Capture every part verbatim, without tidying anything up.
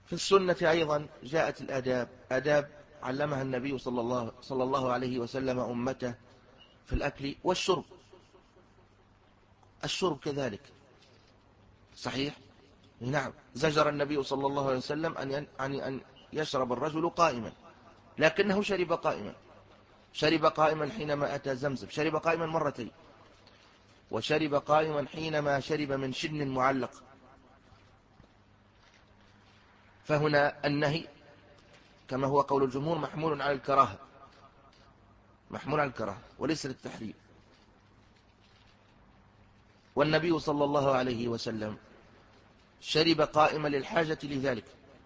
في السنة أيضا جاءت الآداب، آداب علمها النبي صلى الله, صلى الله عليه وسلم أمته في الأكل والشرب. الشرب كذلك صحيح، نعم، زجر النبي صلى الله عليه وسلم أن أن يشرب الرجل قائما، لكنه شرب قائما، شرب قائما حينما أتى زمزم، شرب قائما مرتين، وشرب قائما حينما شرب من شن معلق. فهنا النهي كما هو قول الجمهور محمول على الكراهة، محمول على الكراهة وليس للتحريم. والنبي صلى الله عليه وسلم شرب قائما للحاجة لذلك،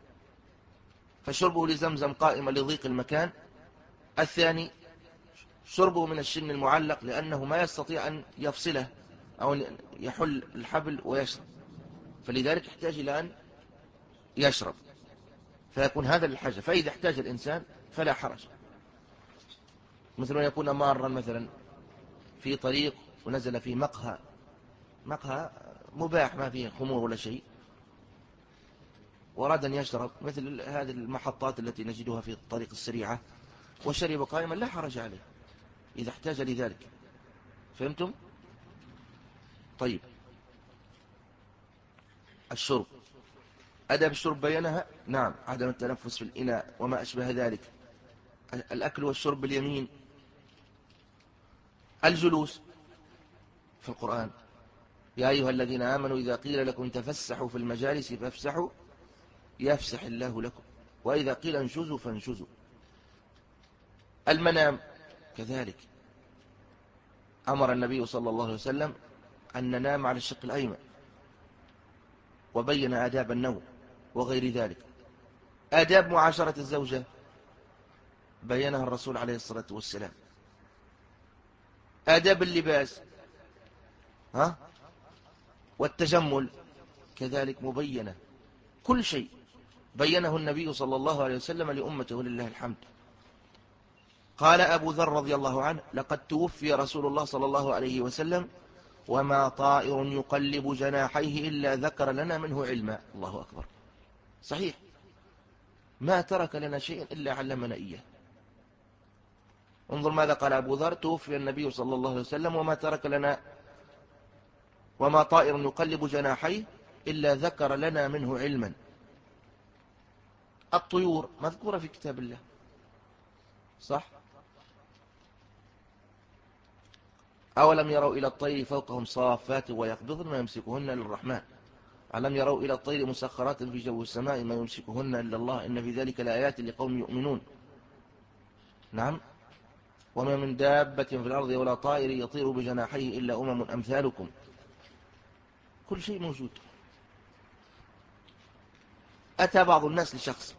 فشربه لزمزم قائما لضيق المكان. الثاني شربه من الشن المعلق لأنه ما يستطيع أن يفصله أو يحل الحبل ويشرب، فلذلك يحتاج إلى أن يشرب، فيكون هذا للحاجة. فإذا احتاج الإنسان فلا حرج، مثل أن يكون مارا مثلا في طريق ونزل في مقهى، مقهى مباح ما فيه خمور ولا شيء، وأراد أن يشرب مثل هذه المحطات التي نجدها في الطريق السريعة، وشرب قائما لا حرج عليه إذا احتاج لذلك. فهمتم؟ طيب، الشرب، أدب الشرب بينها، نعم، عدم التنفس في الإناء وما أشبه ذلك، الأكل والشرب باليمين، الجلوس في القرآن، يا أيها الذين آمنوا إذا قيل لكم تفسحوا في المجالس فافسحوا يفسح الله لكم، وإذا قيل انشزوا فانشزوا. المنام كذلك، أمر النبي صلى الله عليه وسلم أن ننام على الشق الأيمن، وبين آداب النوم وغير ذلك. آداب معاشرة الزوجة بينها الرسول عليه الصلاة والسلام. آداب اللباس ها والتجمل كذلك مبينة، كل شيء بينه النبي صلى الله عليه وسلم لأمته ولله الحمد. قال أبو ذر رضي الله عنه: لقد توفي رسول الله صلى الله عليه وسلم وما طائر يقلب جناحيه إلا ذكر لنا منه علما. الله أكبر، صحيح، ما ترك لنا شيء إلا علمنا إياه. انظر ماذا قال أبو ذر: توفي النبي صلى الله عليه وسلم وما ترك لنا وما طائر يقلب جناحيه إلا ذكر لنا منه علما. الطيور مذكورة في كتاب الله، صح؟ أولم يروا إلى الطير فوقهم صافات ويقبضن ما يمسكهن للرحمن، ألم يروا إلى الطير مسخرات في جو السماء ما يمسكهن إلا الله إن في ذلك لآيات لقوم يؤمنون. نعم، وما من دابة في الأرض ولا طائر يطير بجناحيه إلا أمم أمثالكم. كل شيء موجود. أتى بعض الناس لشخص،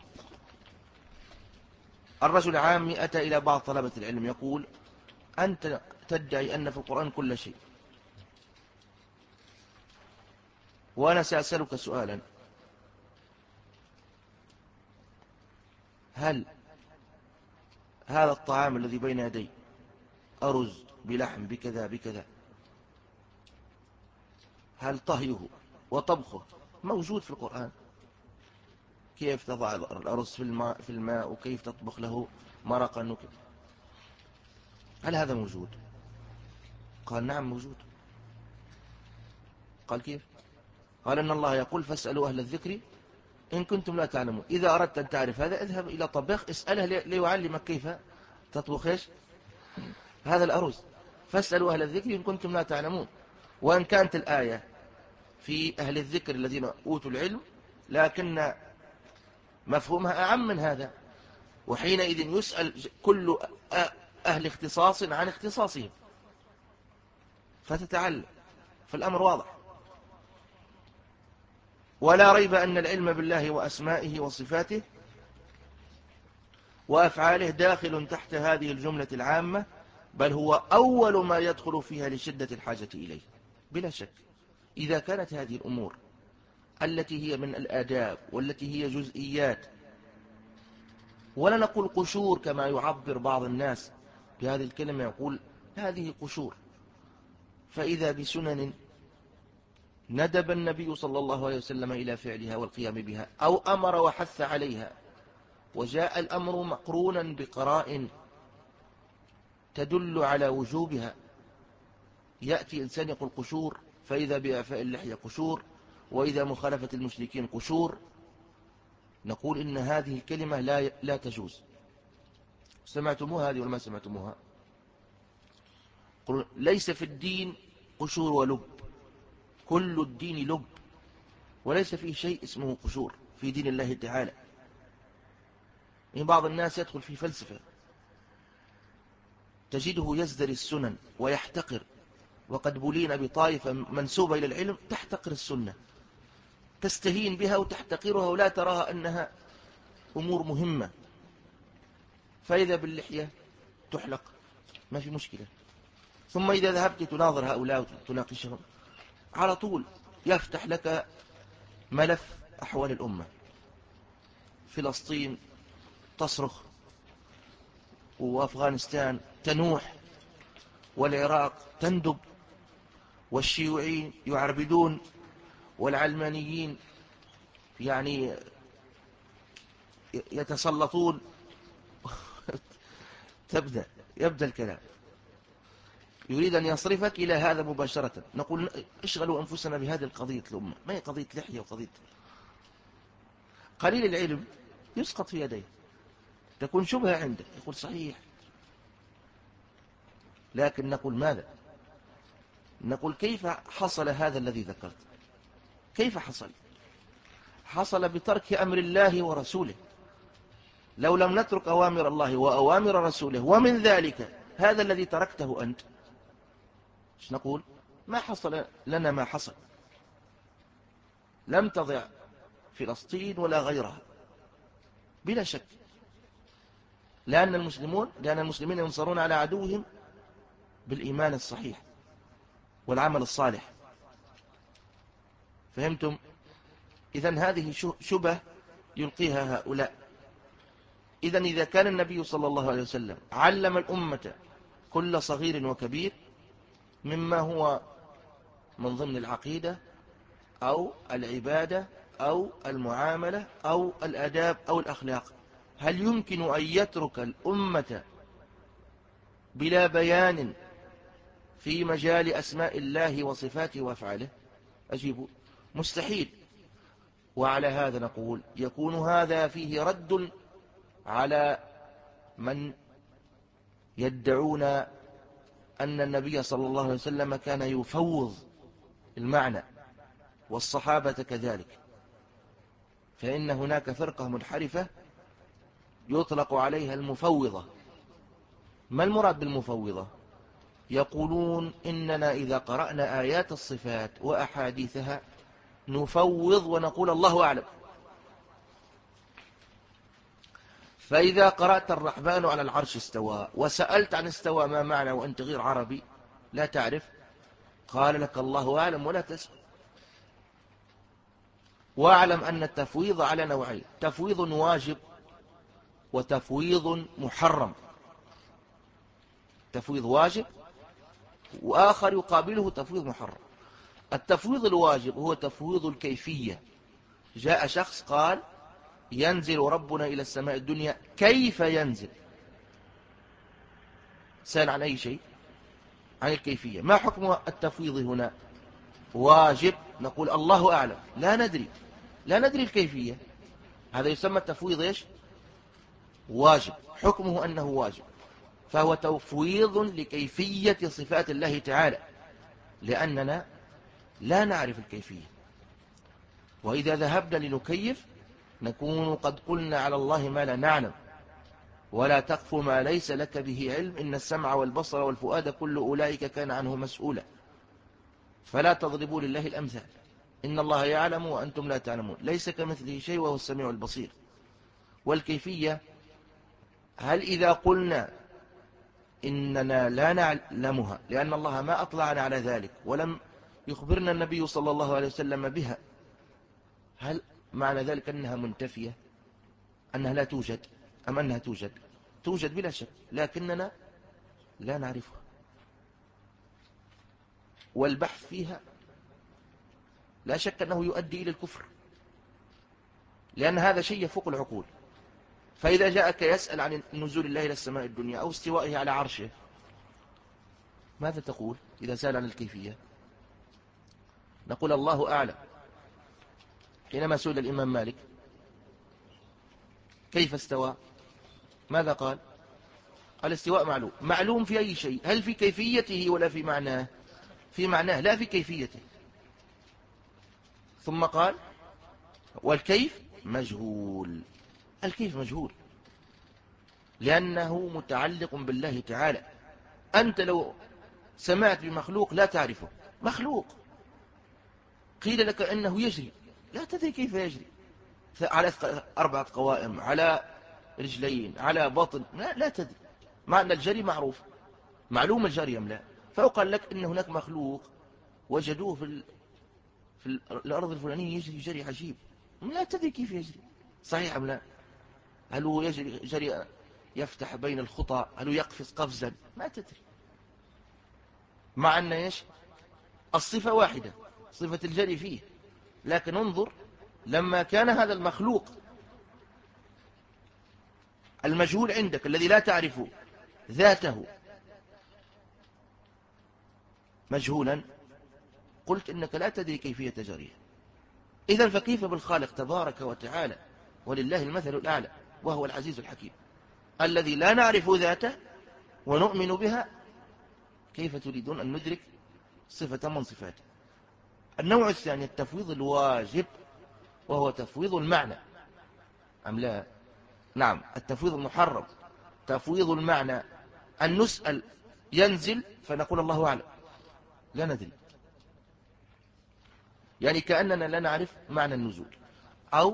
الرجل عامي أتى إلى بعض طلبة العلم يقول: أنت تدعي أن في القرآن كل شيء، وأنا سأسألك سؤالا: هل هذا الطعام الذي بين يدي أرز بلحم بكذا بكذا، هل طهيه وطبخه موجود في القرآن؟ كيف تضع الأرز في الماء, في الماء وكيف تطبخ له مرقا وكذا، هل هذا موجود؟ قال: نعم موجود. قال: كيف؟ قال: إن الله يقول: فاسألوا أهل الذكر إن كنتم لا تعلمون. إذا أردت أن تعرف هذا اذهب إلى طباخ اسأله ليعلمك كيف تطبخ إيش هذا الأرز. فاسألوا أهل الذكر إن كنتم لا تعلمون. وإن كانت الآية في أهل الذكر الذين أوتوا العلم، لكن مفهومها أعم من هذا، وحينئذ يسأل كل أهل اختصاص عن اختصاصهم فتتعلم، فالأمر واضح. ولا ريب أن العلم بالله وأسمائه وصفاته وأفعاله داخل تحت هذه الجملة العامة، بل هو أول ما يدخل فيها لشدة الحاجة إليه بلا شك. إذا كانت هذه الأمور التي هي من الآداب والتي هي جزئيات، ولا نقول قشور كما يعبر بعض الناس بهذه الكلمة، يقول هذه قشور، فإذا بسنن ندب النبي صلى الله عليه وسلم إلى فعلها والقيام بها، أو أمر وحث عليها، وجاء الأمر مقرونا بقرائن تدل على وجوبها، يأتي إنسان يقول قشور، فإذا بإعفاء اللحية قشور، وإذا مخالفة المشركين قشور، نقول إن هذه الكلمة لا لا تجوز. سمعتموها هذه ولا ما سمعتموها؟ قل ليس في الدين قشور ولب، كل الدين لب، وليس فيه شيء اسمه قشور في دين الله تعالى. إن بعض الناس يدخل في فلسفة تجده يزدري السنن ويحتقر، وقد بلين بطائفة منسوبة إلى العلم تحتقر السنة، تستهين بها وتحتقرها ولا تراها أنها أمور مهمة، فإذا باللحية تحلق ما في مشكلة. ثم إذا ذهبت تناظر هؤلاء وتناقشهم على طول يفتح لك ملف أحوال الأمة. فلسطين تصرخ، وأفغانستان تنوح، والعراق تندب، والشيوعيين يعربدون، والعلمانيين يعني يتسلطون. تبدأ يبدأ الكلام، يريد أن يصرفك إلى هذا مباشرة. نقول اشغلوا أنفسنا بهذه القضية الأمة، ما هي قضية لحية وقضية. قليل العلم يسقط في يديه، تكون شبهة عنده، يقول صحيح، لكن نقول ماذا؟ نقول كيف حصل هذا الذي ذكرت؟ كيف حصل؟ حصل بترك أمر الله ورسوله. لو لم نترك أوامر الله وأوامر رسوله ومن ذلك هذا الذي تركته أنت، ايش نقول؟ ما حصل لنا ما حصل. لم تضع فلسطين ولا غيرها بلا شك، لأن المسلمون لأن المسلمين ينصرون على عدوهم بالإيمان الصحيح والعمل الصالح. فهمتم؟ إذن هذه شبه يلقيها هؤلاء. إذن إذا كان النبي صلى الله عليه وسلم علم الأمة كل صغير وكبير مما هو من ضمن العقيدة أو العبادة أو المعاملة أو الأداب أو الأخلاق، هل يمكن أن يترك الأمة بلا بيان في مجال أسماء الله وصفاته وأفعاله؟ أجيبوا مستحيل. وعلى هذا نقول يكون هذا فيه رد على من يدعون أن النبي صلى الله عليه وسلم كان يفوض المعنى والصحابة كذلك، فإن هناك فرقة منحرفة يطلق عليها المفوضة. ما المراد بالمفوضة؟ يقولون إننا إذا قرأنا آيات الصفات وأحاديثها نفوض ونقول الله أعلم. فإذا قرأت الرحمن على العرش استوى وسألت عن استوى ما معنى وأنت غير عربي لا تعرف، قال لك الله أعلم ولا تسأل. واعلم أن التفويض على نوعين: تفويض واجب وتفويض محرم. تفويض واجب وآخر يقابله تفويض محرم. التفويض الواجب هو تفويض الكيفية. جاء شخص قال ينزل ربنا إلى السماء الدنيا، كيف ينزل؟ سأل عن أي شيء؟ عن الكيفية. ما حكم التفويض هنا؟ واجب، نقول الله أعلم، لا ندري لا ندري الكيفية. هذا يسمى تفويض إيش؟ واجب، حكمه أنه واجب، فهو تفويض لكيفية صفات الله تعالى لأننا لا نعرف الكيفية. وإذا ذهبنا لنكيف نكون قد قلنا على الله ما لا نعلم. ولا تقف ما ليس لك به علم، إن السمع والبصر والفؤاد كل أولئك كان عنه مسؤولا. فلا تضربوا لله الأمثال، إن الله يعلم وأنتم لا تعلمون، ليس كمثله شيء وهو السميع البصير. والكيفية، هل إذا قلنا إننا لا نعلمها لأن الله ما أطلعنا على ذلك ولم يخبرنا النبي صلى الله عليه وسلم بها، هل معنى ذلك أنها منتفية، أنها لا توجد، أم أنها توجد؟ توجد بلا شك، لكننا لا نعرفها، والبحث فيها لا شك أنه يؤدي إلى الكفر، لأن هذا شيء يفوق العقول. فإذا جاءك يسأل عن نزول الله إلى السماء الدنيا أو استوائه على عرشه، ماذا تقول إذا سأل عن الكيفية؟ نقول الله أعلم. حينما سئل الإمام مالك كيف استوى، ماذا قال؟ الاستواء معلوم. معلوم في أي شيء؟ هل في كيفيته ولا في معناه؟ في معناه لا في كيفيته. ثم قال والكيف مجهول. الكيف مجهول لأنه متعلق بالله تعالى. أنت لو سمعت بمخلوق لا تعرفه، مخلوق قيل لك أنه يجري، لا تدري كيف يجري، على أربعة قوائم، على رجلين، على بطن، لا, لا تدري. مع أن الجري معروف، معلوم الجري أم لا. فيقال لك أن هناك مخلوق وجدوه في, ال... في الأرض الفلانية يجري جري عجيب، لا تدري كيف يجري، صحيح أم لا؟ هل هو يجري جري يفتح بين الخطى، هل هو يقفز قفزا، ما تدري. مع أن إيش الصفة واحدة، صفة الجري فيه، لكن انظر لما كان هذا المخلوق المجهول عندك الذي لا تعرف ذاته مجهولا، قلت إنك لا تدري كيفية جريه. إذن فكيف بالخالق تبارك وتعالى ولله المثل الأعلى وهو العزيز الحكيم الذي لا نعرف ذاته ونؤمن بها، كيف تريدون أن ندرك صفة من صفاته؟ النوع الثاني التفويض الواجب، وهو تفويض المعنى أم لا؟ نعم. التفويض المحرم تفويض المعنى، أن نسأل ينزل فنقول الله أعلم، لا ندري، يعني كأننا لا نعرف معنى النزول. أو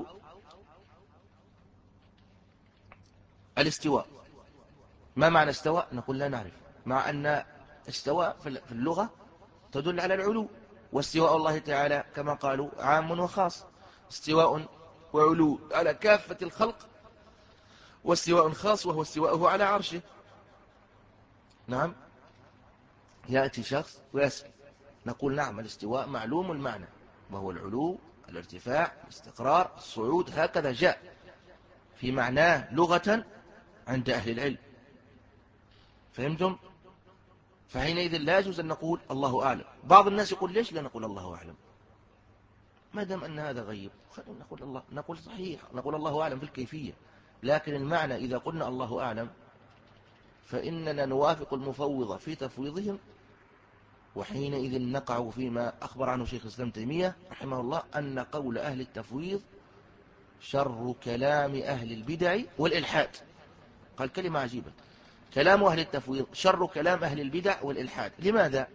الاستواء، ما معنى استواء؟ نقول لا نعرف، مع أن استواء في اللغة تدل على العلو، واستواء الله تعالى كما قالوا عام وخاص، استواء وعلو على كافة الخلق، واستواء خاص وهو استواءه على عرشه. نعم. يأتي شخص ويسأل، نقول نعم الاستواء معلوم المعنى، وهو العلو، الارتفاع، الاستقرار، الصعود، هكذا جاء في معناه لغة عند أهل العلم. فهمتم؟ فحينئذ لا يجوز أن نقول الله أعلم. بعض الناس يقول ليش لا نقول الله أعلم ما دام أن هذا غيب؟ خلينا نقول الله، نقول صحيح، نقول الله أعلم في الكيفية، لكن المعنى إذا قلنا الله أعلم فإننا نوافق المفوضة في تفويضهم، وحينئذ نقع فيما أخبر عنه شيخ الإسلام تيمية رحمه الله أن قول أهل التفويض شر كلام أهل البدع والإلحاد. قال كلمة عجيبة، كلام أهل التفويض شر كلام أهل البدع والإلحاد. لماذا؟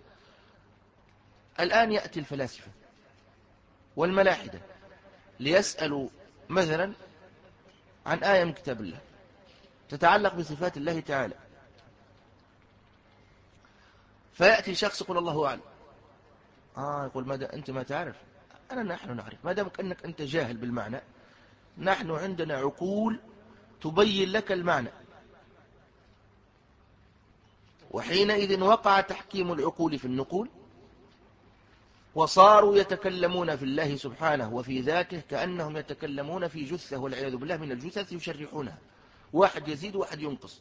الآن يأتي الفلاسفة والملاحدة ليسألوا مثلا عن آية من كتاب الله تتعلق بصفات الله تعالى، فيأتي شخص يقول الله أعلم. آه يقول ماذا أنت ما تعرف؟ أنا نحن نعرف، ما دامك أنك أنت جاهل بالمعنى، نحن عندنا عقول تبين لك المعنى، وحينئذ وقع تحكيم العقول في النقول، وصاروا يتكلمون في الله سبحانه وفي ذاته كأنهم يتكلمون في جثة والعياذ بالله من الجثث يشرحونها، واحد يزيد واحد ينقص.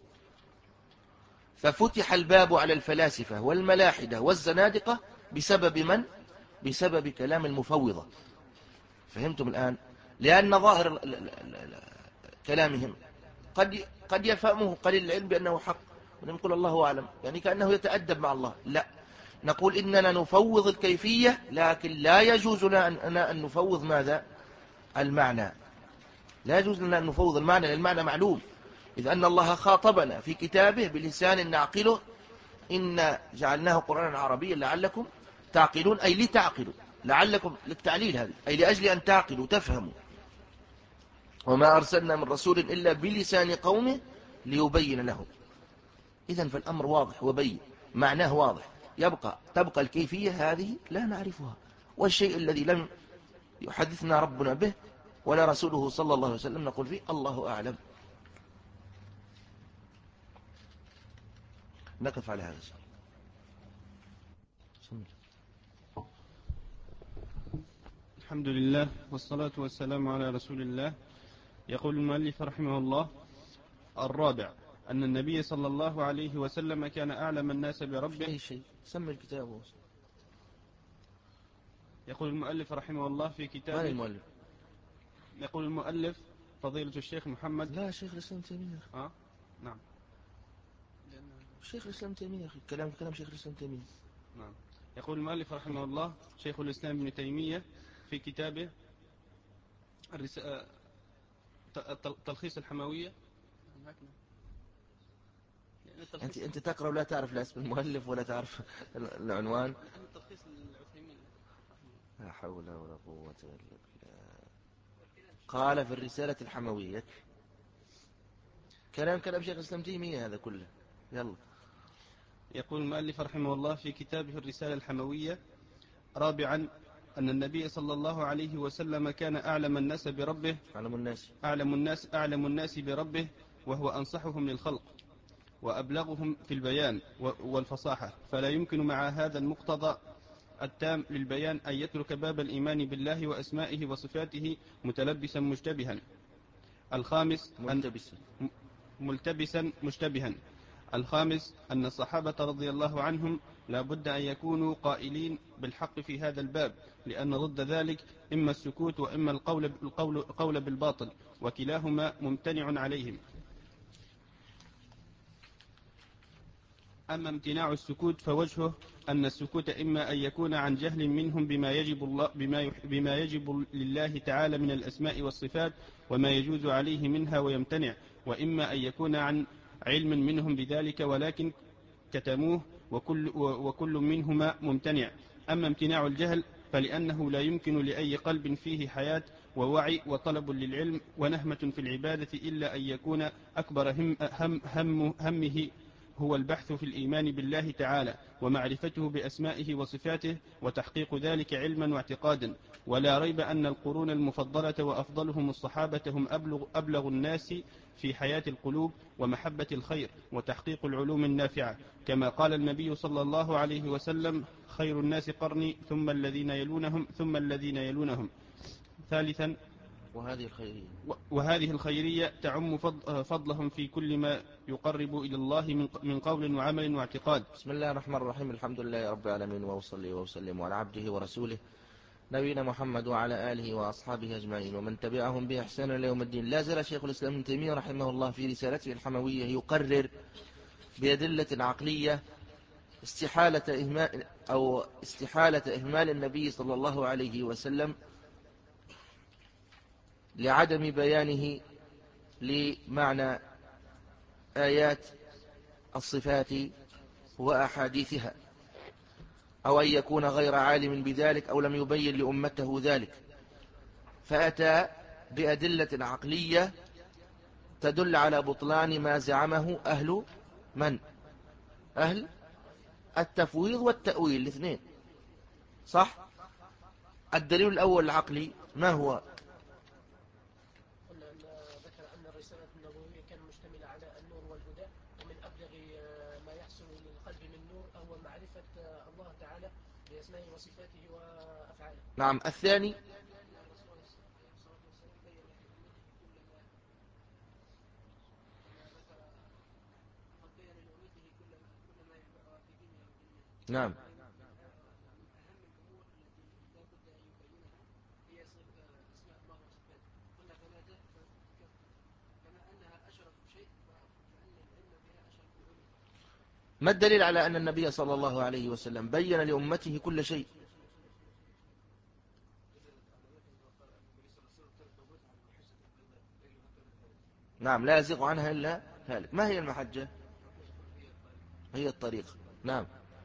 ففتح الباب على الفلاسفة والملاحدة والزنادقة بسبب من؟ بسبب كلام المفوضة. فهمتم الآن؟ لأن ظاهر كلامهم قد قد يفهمه قليل العلم بأنه حق، ونقول الله أعلم يعني كأنه يتأدب مع الله. لا، نقول إننا نفوض الكيفية، لكن لا يجوز لنا أن نفوض ماذا؟ المعنى. لا يجوز لنا أن نفوض المعنى، لأن المعنى معلوم، إذ أن الله خاطبنا في كتابه بلسان نعقله، إن جعلناه قرآنا عربيا لعلكم تعقلون، أي لتعقلوا، لعلكم للتعليل هذه، أي لأجل أن تعقلوا تفهموا. وما أرسلنا من رسول إلا بلسان قومه ليبين لهم. إذن فالأمر واضح وبين، معناه واضح، يبقى تبقى الكيفية هذه لا نعرفها، والشيء الذي لم يحدثنا ربنا به ولا رسوله صلى الله عليه وسلم نقول فيه الله أعلم. نقف على هذا الشيء. الحمد لله والصلاة والسلام على رسول الله. يقول المؤلف رحمه الله: الرابع أن النبي صلى الله عليه وسلم كان أعلم الناس بربه. أي شيء سمي الكتاب. يقول المؤلف رحمه الله في كتابه. من المؤلف؟ يقول المؤلف فضيلة الشيخ محمد. لا، شيخ الإسلام تيمية. آه؟ نعم. شيخ الإسلام تيمية أخي، كلام كلام شيخ الإسلام تيمية. نعم. يقول المؤلف رحمه الله شيخ الإسلام ابن تيمية في كتابه الرس... تلخيص الحموية. أنت أنت تقرأ ولا تعرف لا اسم المؤلف ولا تعرف العنوان. تلخيص العثيمين. لا حول ولا قوة إلا بالله. قال في الرسالة الحموية كلام كلام شيخ الإسلام تيمية هذا كله. يلا. يقول المؤلف رحمه الله في كتابه الرسالة الحموية: رابعا أن النبي صلى الله عليه وسلم كان أعلم الناس بربه. أعلم الناس أعلم الناس أعلم الناس بربه وهو أنصحهم للخلق وأبلغهم في البيان والفصاحة، فلا يمكن مع هذا المقتضى التام للبيان أن يترك باب الإيمان بالله وأسمائه وصفاته متلبسا مشتبها. الخامس ملتبسا ملتبسا مشتبها. الخامس أن الصحابة رضي الله عنهم لا بد أن يكونوا قائلين بالحق في هذا الباب، لأن ضد ذلك إما السكوت وإما القول, القول, القول بالباطل، وكلاهما ممتنع عليهم. أما امتناع السكوت فوجهه أن السكوت إما أن يكون عن جهل منهم بما يجب, الله بما, بما يجب لله تعالى من الأسماء والصفات وما يجوز عليه منها ويمتنع، وإما أن يكون عن علم منهم بذلك ولكن كتموه، وكل, وكل منهما ممتنع. أما امتناع الجهل فلأنه لا يمكن لأي قلب فيه حياة ووعي وطلب للعلم ونهمة في العبادة إلا أن يكون أكبر هم هم هم همه هو البحث في الإيمان بالله تعالى ومعرفته بأسمائه وصفاته وتحقيق ذلك علما واعتقادا. ولا ريب أن القرون المفضلة وأفضلهم الصحابة هم أبلغ, أبلغ الناس في حياة القلوب ومحبة الخير وتحقيق العلوم النافعة، كما قال النبي صلى الله عليه وسلم: خير الناس قرني ثم الذين يلونهم ثم الذين يلونهم. ثالثا وهذه الخيرية وهذه الخيرية تعم فضلهم في كل ما يقرب إلى الله من قول وعمل واعتقاد. بسم الله الرحمن الرحيم. الحمد لله رب العالمين، وأصلي وأسلم على عبده ورسوله نبينا محمد وعلى آله وأصحابه أجمعين ومن تبعهم بإحسان إلى يوم الدين. لا زال شيخ الإسلام ابن تيمية رحمه الله في رسالته الحموية يقرر بأدلة عقلية استحالة إهمال أو استحالة إهمال النبي صلى الله عليه وسلم لعدم بيانه لمعنى آيات الصفات وأحاديثها، أو أن يكون غير عالم بذلك أو لم يبين لأمته ذلك، فأتى بأدلة عقلية تدل على بطلان ما زعمه أهل من؟ أهل التفويض والتأويل الاثنين، صح؟ الدليل الأول العقلي ما هو؟ قلنا أن ذكر أن الرسالة النبوية كان مشتملة على النور والهدى، ومن أبلغ ما يحصل للقلب من نور هو معرفة الله تعالى بأسمائه وصفاته وأفعاله. نعم. الثاني نعم ما الدليل على أن النبي صلى الله عليه وسلم بين لأمته كل شيء؟ نعم، لا يزيغ عنها إلا هالك. ما هي المحجة؟ هي الطريق. نعم.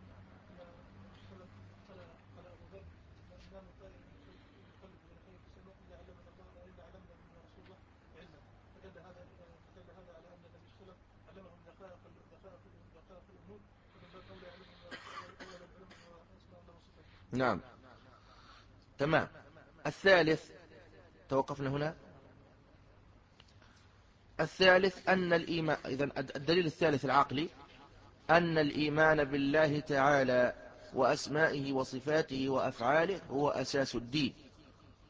نعم تمام. الثالث، توقفنا هنا. الثالث أن الإيمان، إذن الدليل الثالث العقلي أن الإيمان بالله تعالى وأسمائه وصفاته وأفعاله هو أساس الدين،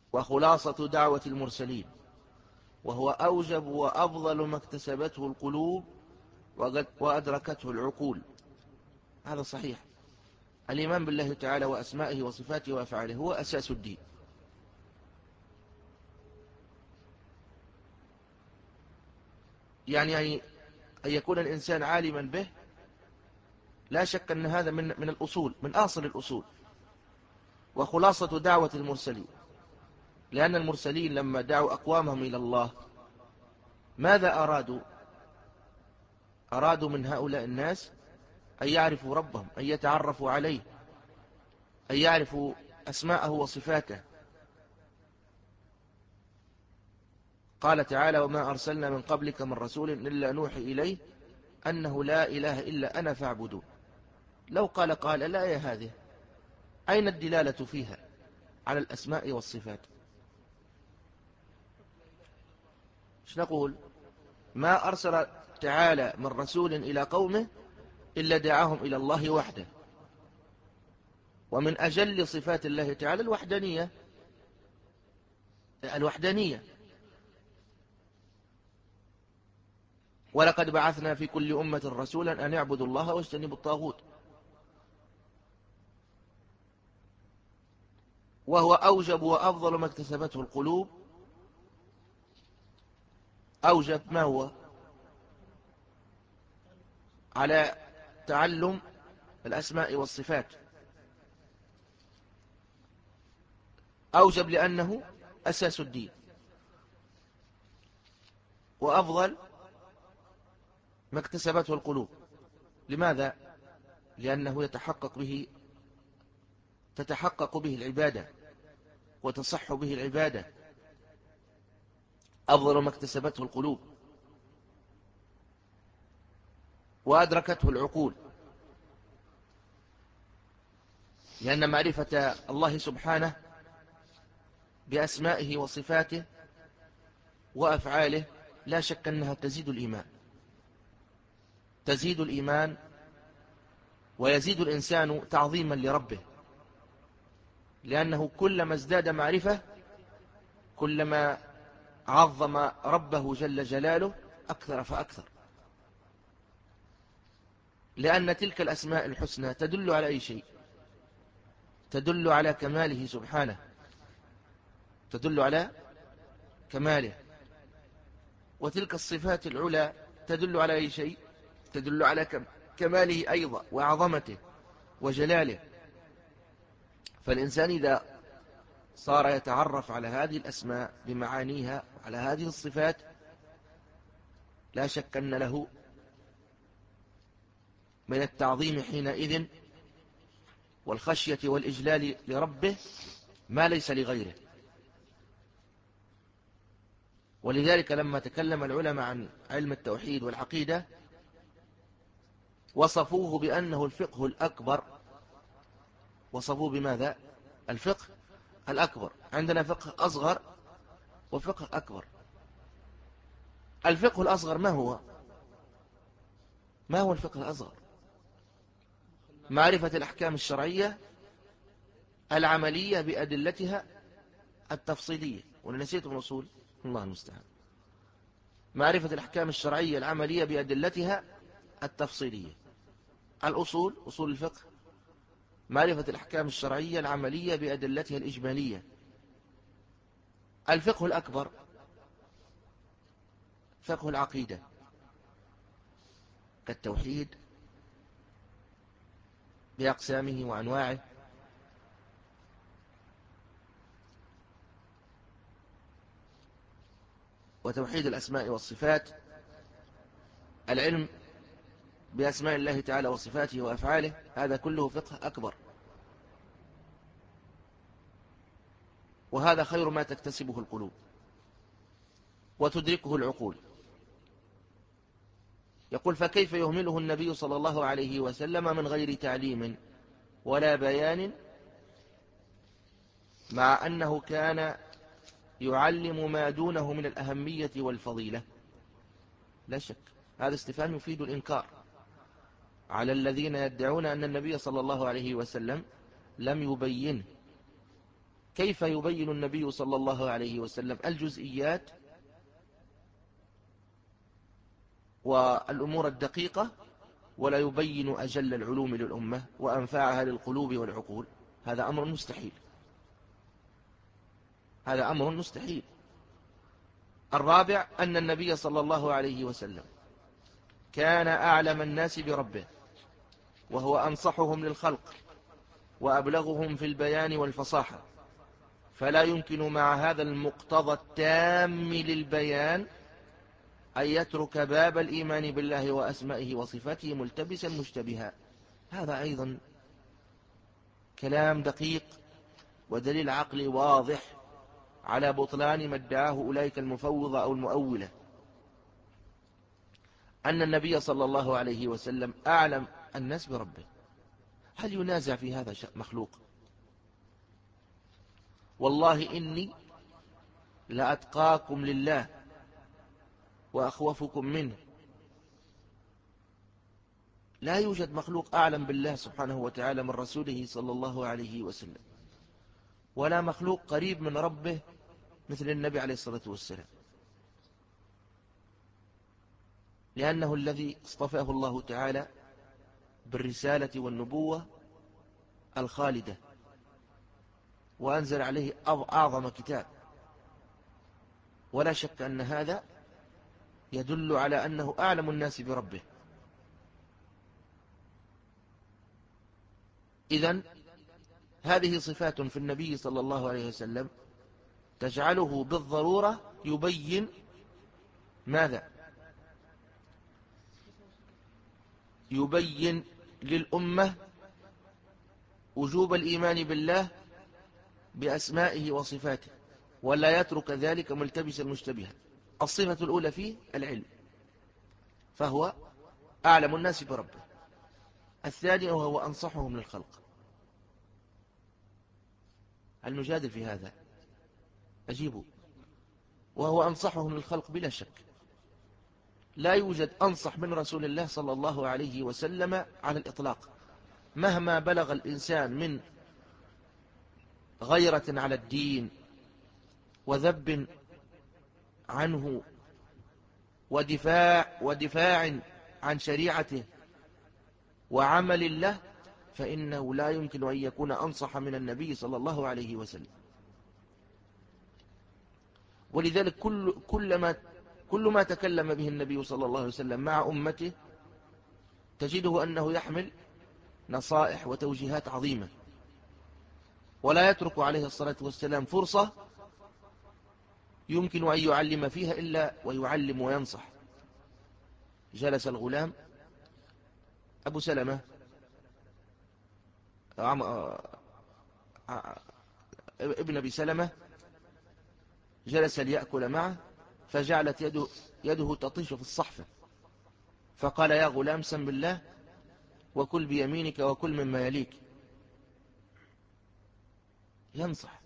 وخلاصة دعوة المرسلين، وهو أوجب وأفضل ما اكتسبته القلوب وأدركته العقول. هذا صحيح. الإيمان بالله تعالى وأسمائه وصفاته وأفعاله هو أساس الدين. يعني أن يكون الإنسان عالما به، لا شك أن هذا من من الأصول، من أصل الأصول. وخلاصة دعوة المرسلين، لأن المرسلين لما دعوا أقوامهم إلى الله ماذا أرادوا؟ أرادوا من هؤلاء الناس أن يعرفوا ربهم، أن يتعرفوا عليه، أن يعرفوا أسماءه وصفاته. قال تعالى: وما أرسلنا من قبلك من رسول إلا نوحي إليه أنه لا إله إلا أنا فاعبدون. لو قال قال لا يا هذه أين الدلالة فيها على الأسماء والصفات؟ ايش نقول؟ ما أرسل تعالى من رسول إلى قومه إلا دعاهم إلى الله وحده. ومن أجل صفات الله تعالى الوحدانية، الوحدانية. ولقد بعثنا في كل أمة رسولا أن يعبدوا الله واجتنبوا الطاغوت. وهو أوجب وأفضل ما اكتسبته القلوب. أوجب ما هو؟ على تعلم الأسماء والصفات. أوجب لأنه أساس الدين. وأفضل ما اكتسبته القلوب. لماذا؟ لأنه يتحقق به تتحقق به العبادة وتصح به العبادة. أفضل ما اكتسبته القلوب وأدركته العقول، لأن معرفة الله سبحانه بأسمائه وصفاته وأفعاله لا شك أنها تزيد الإيمان، تزيد الإيمان ويزيد الإنسان تعظيما لربه، لأنه كلما ازداد معرفة كلما عظم ربه جل جلاله أكثر فأكثر. لأن تلك الأسماء الحسنى تدل على أي شيء؟ تدل على كماله سبحانه، تدل على كماله. وتلك الصفات العلى تدل على أي شيء؟ تدل على كماله أيضا وعظمته وجلاله. فالإنسان إذا صار يتعرف على هذه الأسماء بمعانيها وعلى هذه الصفات لا شك أن له من التعظيم حينئذ والخشية والإجلال لربه ما ليس لغيره. ولذلك لما تكلم العلماء عن علم التوحيد والعقيدة وصفوه بأنه الفقه الأكبر. وصفوه بماذا؟ الفقه الأكبر. عندنا فقه أصغر وفقه أكبر. الفقه الأصغر ما هو؟ ما هو الفقه الأصغر؟ معرفة الأحكام الشرعية العملية بأدلتها التفصيلية. وأنا نسيت من أصول الله المستعان. معرفة الأحكام الشرعية العملية بأدلتها التفصيلية. الأصول، أصول الفقه، معرفة الأحكام الشرعية العملية بأدلتها الإجمالية. الفقه الأكبر فقه العقيدة كالتوحيد بأقسامه وأنواعه، وتوحيد الأسماء والصفات، العلم بأسماء الله تعالى وصفاته وأفعاله. هذا كله فقه أكبر، وهذا خير ما تكتسبه القلوب وتدركه العقول. يقول: فكيف يهمله النبي صلى الله عليه وسلم من غير تعليم ولا بيان، مع أنه كان يعلم ما دونه من الأهمية والفضيلة؟ لا شك هذا استفهام يفيد الإنكار على الذين يدعون أن النبي صلى الله عليه وسلم لم يبين. كيف يبين النبي صلى الله عليه وسلم الجزئيات والأمور الدقيقة ولا يبين أجل العلوم للأمة وأنفعها للقلوب والعقول؟ هذا أمر مستحيل، هذا أمر مستحيل. الرابع أن النبي صلى الله عليه وسلم كان أعلم الناس بربه، وهو أنصحهم للخلق وأبلغهم في البيان والفصاحة، فلا يمكن مع هذا المقتضى التام للبيان أن يترك باب الإيمان بالله وأسمائه وصفاته ملتبسا مشتبها. هذا أيضا كلام دقيق ودليل عقلي واضح على بطلان ما ادعاه أولئك المفوضة أو المؤولة، أن النبي صلى الله عليه وسلم أعلم الناس بربه. هل ينازع في هذا مخلوق؟ والله إني لأتقاكم لله وأخوفكم منه. لا يوجد مخلوق أعلم بالله سبحانه وتعالى من رسوله صلى الله عليه وسلم، ولا مخلوق قريب من ربه مثل النبي عليه الصلاة والسلام، لأنه الذي اصطفاه الله تعالى بالرسالة والنبوة الخالدة، وأنزل عليه أعظم كتاب. ولا شك أن هذا يدل على أنه أعلم الناس بربه. إذن هذه صفات في النبي صلى الله عليه وسلم تجعله بالضرورة يبين ماذا؟ يبين للأمة وجوب الإيمان بالله بأسمائه وصفاته، ولا يترك ذلك ملتبسا مشتبها. الصفة الأولى فيه العلم، فهو أعلم الناس بربه. الثاني وهو أنصحهم للخلق. هل نجادل في هذا؟ أجيبوا. وهو أنصحهم للخلق بلا شك. لا يوجد أنصح من رسول الله صلى الله عليه وسلم على الإطلاق، مهما بلغ الإنسان من غيرة على الدين وذب عنه ودفاع, ودفاع عن شريعته وعمل له، فإنه لا يمكن أن يكون أنصح من النبي صلى الله عليه وسلم. ولذلك كل, كل, ما, كل ما تكلم به النبي صلى الله عليه وسلم مع أمته تجده أنه يحمل نصائح وتوجيهات عظيمة، ولا يترك عليه الصلاة والسلام فرصة يمكن أن يعلم فيها إلا ويعلم وينصح. جلس الغلام أبو سلمة ابن أبي سلمة، جلس ليأكل معه، فجعلت يده, يده تطيش في الصحفة، فقال: يا غلام سم بالله وكل بيمينك وكل مما يليك. ينصح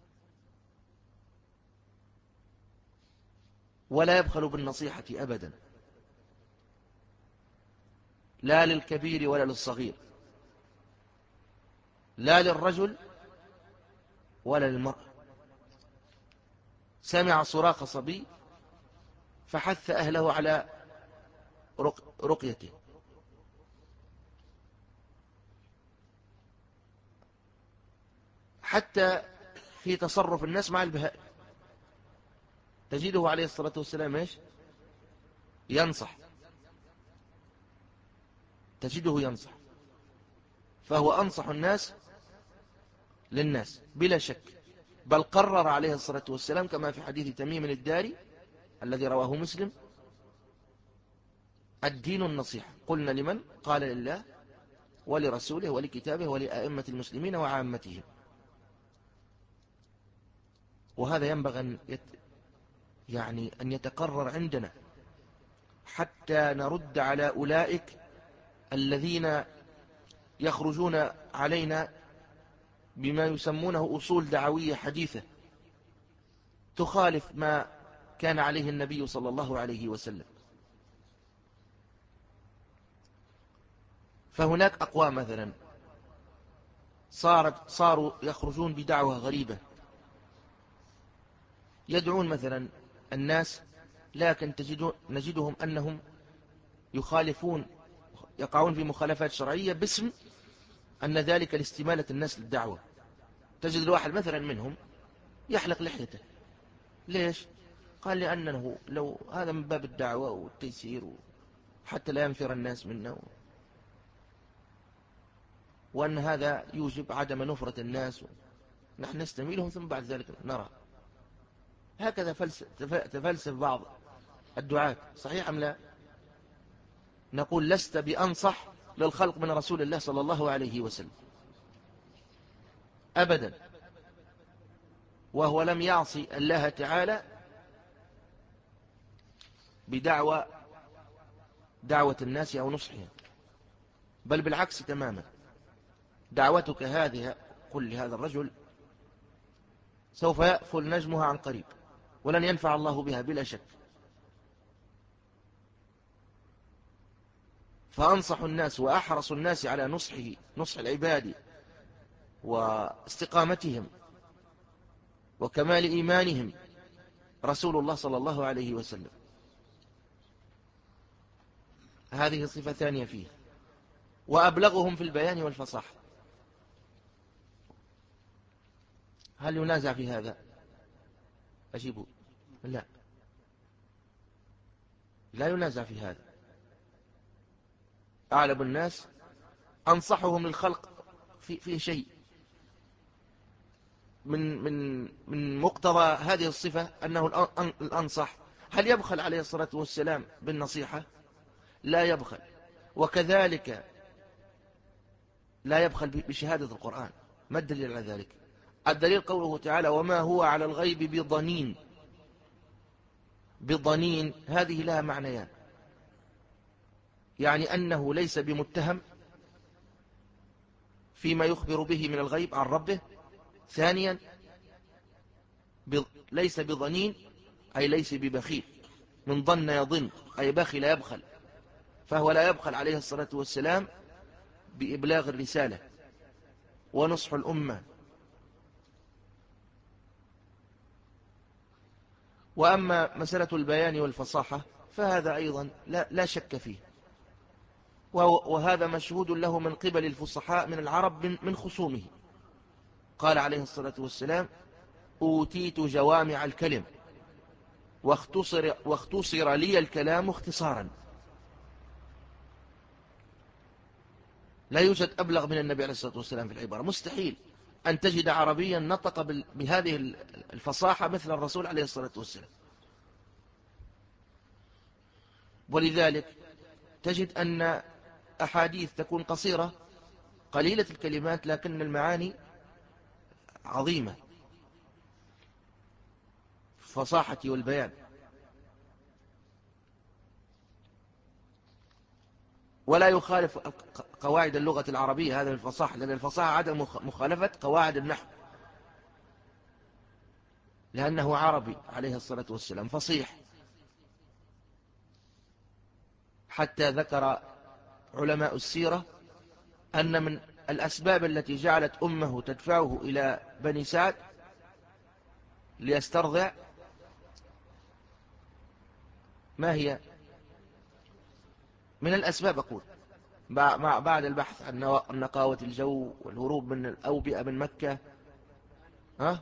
ولا يبخل بالنصيحة أبدا، لا للكبير ولا للصغير، لا للرجل ولا للمرأة. سمع صراخ صبي فحث أهله على رقيته، حتى في تصرف الناس مع البهائم تجده عليه الصلاة والسلام إيش؟ ينصح، تجده ينصح، فهو أنصح الناس للناس بلا شك. بل قرر عليه الصلاة والسلام كما في حديث تميم الداري الذي رواه مسلم: الدين النصيحة. قلنا لمن؟ قال: لله ولرسوله ولكتابه ولأئمة المسلمين وعامتهم. وهذا ينبغي أن يت... يعني أن يتقرر عندنا حتى نرد على أولئك الذين يخرجون علينا بما يسمونه أصول دعوية حديثة تخالف ما كان عليه النبي صلى الله عليه وسلم. فهناك أقوام مثلا صارت صاروا يخرجون بدعوة غريبة يدعون مثلا الناس، لكن تجدون نجدهم أنهم يخالفون، يقعون في مخالفات شرعية باسم أن ذلك لاستمالة الناس للدعوة. تجد الواحد مثلا منهم يحلق لحيته، ليش؟ قال لأنه لو هذا من باب الدعوة والتيسير حتى لا ينفر الناس منه، وأن هذا يوجب عدم نفرة الناس، نحن نستميلهم ثم بعد ذلك نرى. هكذا تفلسف بعض الدعاة، صحيح أم لا؟ نقول لست بأنصح للخلق من رسول الله صلى الله عليه وسلم أبدا، وهو لم يعصي الله تعالى بدعوة دعوة الناس أو نصحهم، بل بالعكس تماما. دعوتك هذه قل لهذا الرجل سوف يأفل نجمها عن قريب، ولن ينفع الله بها بلا شك. فأنصح الناس وأحرص الناس على نصحه، نصح العباد واستقامتهم وكمال إيمانهم، رسول الله صلى الله عليه وسلم. هذه صفة ثانية فيه. وأبلغهم في البيان والفصاحة. هل ينازع في هذا؟ أجيبوا لا، لا ينازع في هذا. أعلم الناس أنصحهم للخلق في, في شيء من, من, من مقتضى هذه الصفة أنه الأنصح. هل يبخل عليه الصلاة والسلام بالنصيحة؟ لا يبخل. وكذلك لا يبخل بشهادة القرآن. ما الدليل على ذلك؟ الدليل قوله تعالى وما هو على الغيب بضنين. بضنين هذه لها معنيان، يعني أنه ليس بمتهم فيما يخبر به من الغيب عن ربه. ثانيا ليس بضنين أي ليس ببخيل، من ظن يظن أي بخل يبخل، فهو لا يبخل عليه الصلاة والسلام بإبلاغ الرسالة ونصح الأمة. وأما مسألة البيان والفصاحة فهذا أيضا لا, لا شك فيه، وهذا مشهود له من قبل الفصحاء من العرب من خصومه. قال عليه الصلاة والسلام أوتيت جوامع الكلم واختصر, واختصر لي الكلام اختصارا. لا يوجد أبلغ من النبي عليه الصلاة والسلام في العبارة. مستحيل أن تجد عربيا نطق بهذه الفصاحة مثل الرسول عليه الصلاة والسلام. ولذلك تجد أن أحاديث تكون قصيرة قليلة الكلمات لكن المعاني عظيمة، فصاحة والبيان. ولا يخالف قواعد اللغة العربية هذا الفصاحة، لأن الفصاحة عدم مخالفة قواعد النحو، لأنه عربي عليه الصلاة والسلام فصيح. حتى ذكر علماء السيرة أن من الأسباب التي جعلت أمه تدفعه إلى بني سعد ليسترضع ما هي؟ من الأسباب أقول بعد البحث عن نقاوة الجو والهروب من الأوبئة من مكة، ها؟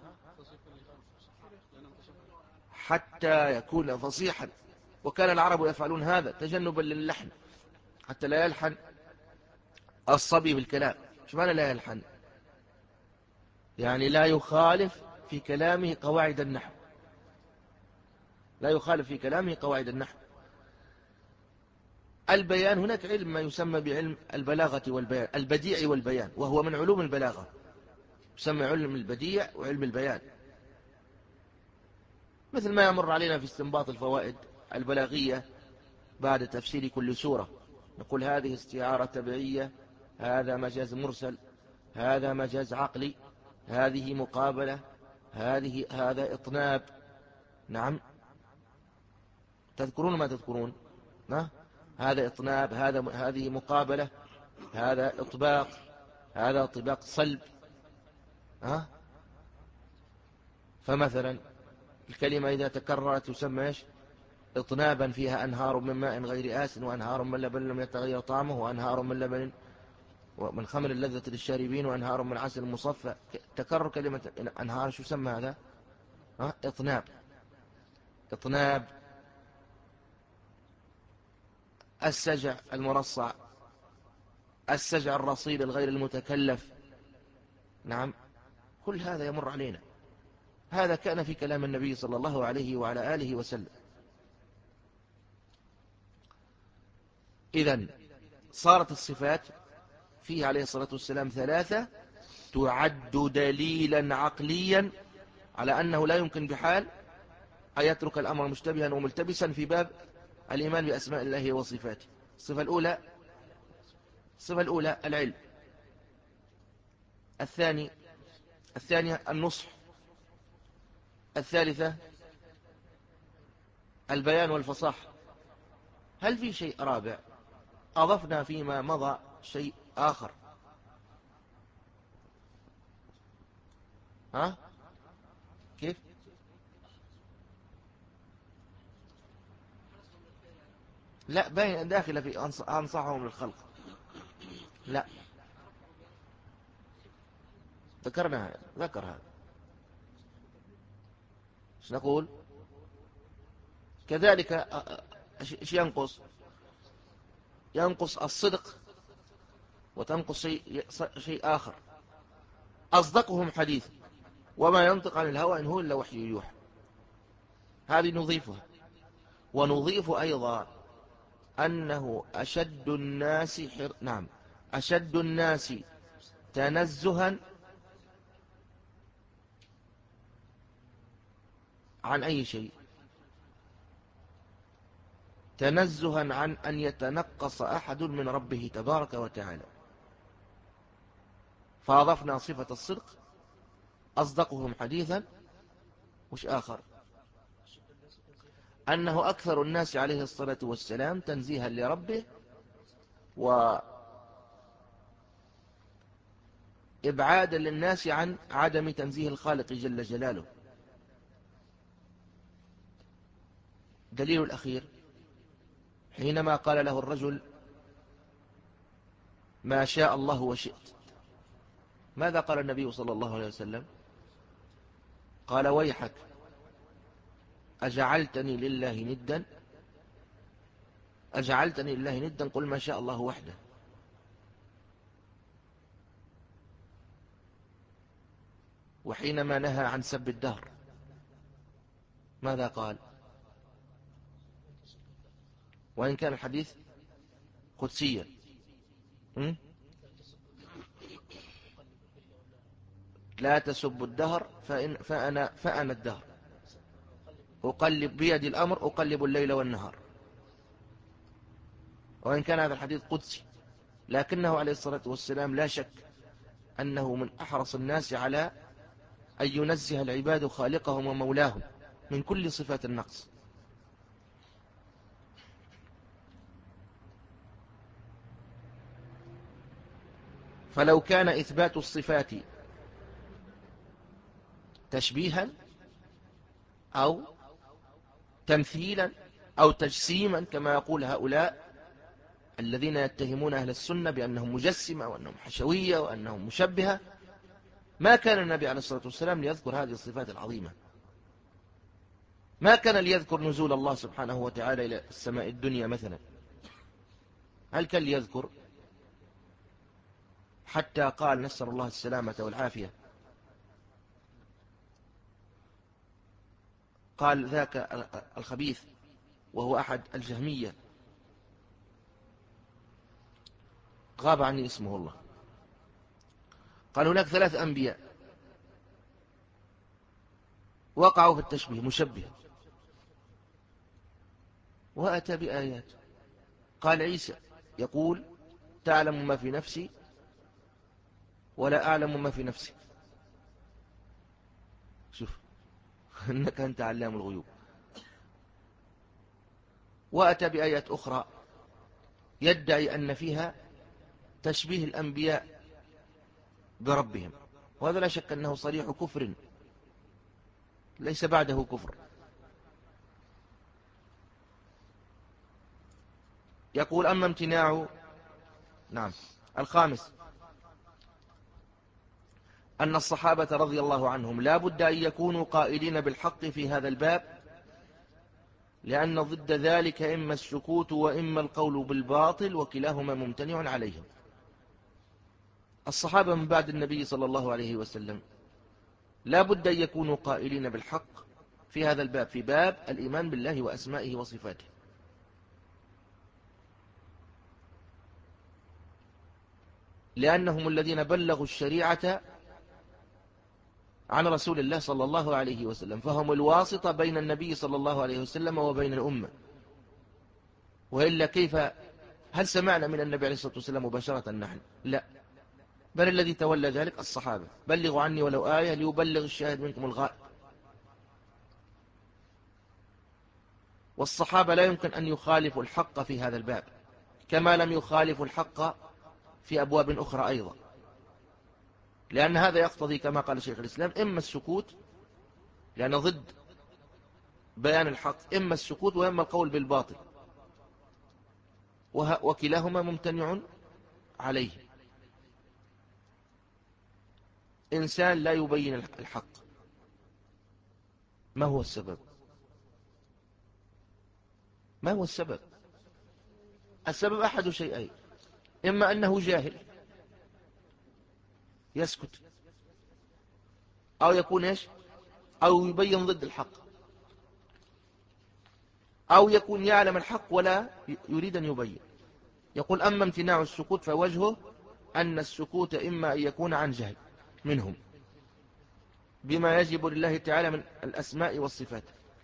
حتى يكون فصيحا. وكان العرب يفعلون هذا تجنبا للحن، حتى لا يلحن الصبي بالكلام. شو معنى لا يلحن؟ يعني لا يخالف في كلامه قواعد النحو، لا يخالف في كلامه قواعد النحو. البيان هناك علم ما يسمى بعلم البلاغة والبيان، البديع والبيان، وهو من علوم البلاغة، يسمى علم البديع وعلم البيان. مثل ما يمر علينا في استنباط الفوائد البلاغية بعد تفسير كل سورة، نقول هذه استعارة تبعية، هذا مجاز مرسل، هذا مجاز عقلي، هذه مقابلة، هذه هذا إطناب. نعم، تذكرون ما تذكرون؟ ها؟ هذا إطناب، هذا هذه مقابلة، هذا إطباق، هذا طباق صلب. ها؟ فمثلا الكلمة إذا تكررت يسمى إيش؟ إطنابا، فيها أنهار من ماء غير آسن وأنهار من لبن لم يتغير طعمه وأنهار من لبن ومن خمر اللذة للشاربين وأنهار من عسل مصفى. تكرر كلمة أنهار شو يسمى هذا؟ ها؟ إطناب. إطناب. السجع المرصع، السجع الرصيد الغير المتكلف. نعم، كل هذا يمر علينا. هذا كان في كلام النبي صلى الله عليه وعلى آله وسلم. إذن صارت الصفات فيه عليه الصلاة والسلام ثلاثة تعد دليلا عقليا على أنه لا يمكن بحال أن يترك الأمر مشتبها وملتبسا في باب الإيمان بأسماء الله وصفاته. الصفة الأولى الصفة الأولى العلم. الثاني الثانية النصح. الثالثة البيان والفصاحة. هل في شيء رابع؟ أضفنا فيما مضى شيء آخر. ها؟ كيف؟ لا، باين داخل في أنصحهم للخلق. لا، ذكرنا ذكر هذا. ايش نقول؟ كذلك ايش ينقص؟ ينقص الصدق، وتنقص شيء شيء آخر. أصدقهم حديث وما ينطق عن الهوى إن هو إلا وحي يوحى. هذه نضيفها. ونضيف أيضا أنه أشد الناس حر... نعم أشد الناس تنزها عن أي شيء؟ تنزها عن أن يتنقص أحد من ربه تبارك وتعالى. فأضفنا صفة الصدق. أصدقهم حديثا. وش آخر؟ أنه أكثر الناس عليه الصلاة والسلام تنزيها لربه وإبعادا للناس عن عدم تنزيه الخالق جل جلاله. دليل الأخير حينما قال له الرجل ما شاء الله وشئت، ماذا قال النبي صلى الله عليه وسلم؟ قال ويحك أجعلتني لله ندا أجعلتني لله ندا قل ما شاء الله وحده. وحينما نهى عن سب الدهر ماذا قال؟ وإن كان الحديث قدسيا. لا تسب الدهر فإن فأنا, فأنا الدهر أقلب بيدي الأمر أقلب الليل والنهار. وإن كان هذا الحديث قدسي، لكنه عليه الصلاة والسلام لا شك أنه من أحرص الناس على أن ينزه العباد خالقهم ومولاهم من كل صفات النقص. فلو كان إثبات الصفات تشبيها أو تمثيلا أو تجسيما كما يقول هؤلاء الذين يتهمون أهل السنة بأنهم مجسمة وأنهم حشوية وأنهم مشبهة، ما كان النبي عليه الصلاة والسلام ليذكر هذه الصفات العظيمة. ما كان ليذكر نزول الله سبحانه وتعالى إلى السماء الدنيا مثلا. هل كان ليذكر؟ حتى قال نسأل الله السلامة والعافية، قال ذاك الخبيث وهو أحد الجهمية، غاب عني اسمه الله، قال هناك ثلاث أنبياء وقعوا في التشبيه مشبه، وأتى بآيات. قال عيسى يقول تعلم ما في نفسي ولا أعلم ما في نفسي. شوف إنك أنت علام الغيوب. وأتى بآيات أخرى يدعي أن فيها تشبيه الأنبياء بربهم، وهذا لا شك أنه صريح كفر، ليس بعده كفر. يقول أما امتناع، نعم، الخامس أن الصحابة رضي الله عنهم لا بد أن يكونوا قائلين بالحق في هذا الباب، لأن ضد ذلك إما السكوت وإما القول بالباطل، وكلاهما ممتنع عليهم. الصحابة من بعد النبي صلى الله عليه وسلم لا بد أن يكونوا قائلين بالحق في هذا الباب، في باب الإيمان بالله وأسمائه وصفاته، لأنهم الذين بلغوا الشريعة عن رسول الله صلى الله عليه وسلم، فهم الواسطة بين النبي صلى الله عليه وسلم وبين الأمة. وإلا كيف، هل سمعنا من النبي عليه الصلاة والسلام مباشرة نحن؟ لا، بل الذي تولى ذلك الصحابة. بلغوا عني ولو آية ليبلغ الشاهد منكم الغائب. والصحابة لا يمكن أن يخالفوا الحق في هذا الباب، كما لم يخالفوا الحق في أبواب أخرى أيضا، لأن هذا يقتضي كما قال شيخ الإسلام إما السكوت، لأن ضد بيان الحق إما السكوت وإما القول بالباطل، وكلاهما ممتنع عليه. إنسان لا يبين الحق، ما هو السبب؟ ما هو السبب؟ السبب أحد شيئين: إما أنه جاهل يسكت، أو يكون إيش، أو يبين ضد الحق، أو يكون يعلم الحق ولا يريد أن يبين. يقول أما امتناع السكوت فوجهه أن السكوت إما أن يكون عن جهل منهم بما يجب لله تعالى من الأسماء والصفات،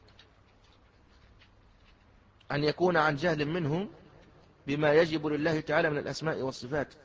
أن يكون عن جهل منهم بما يجب لله تعالى من الأسماء والصفات،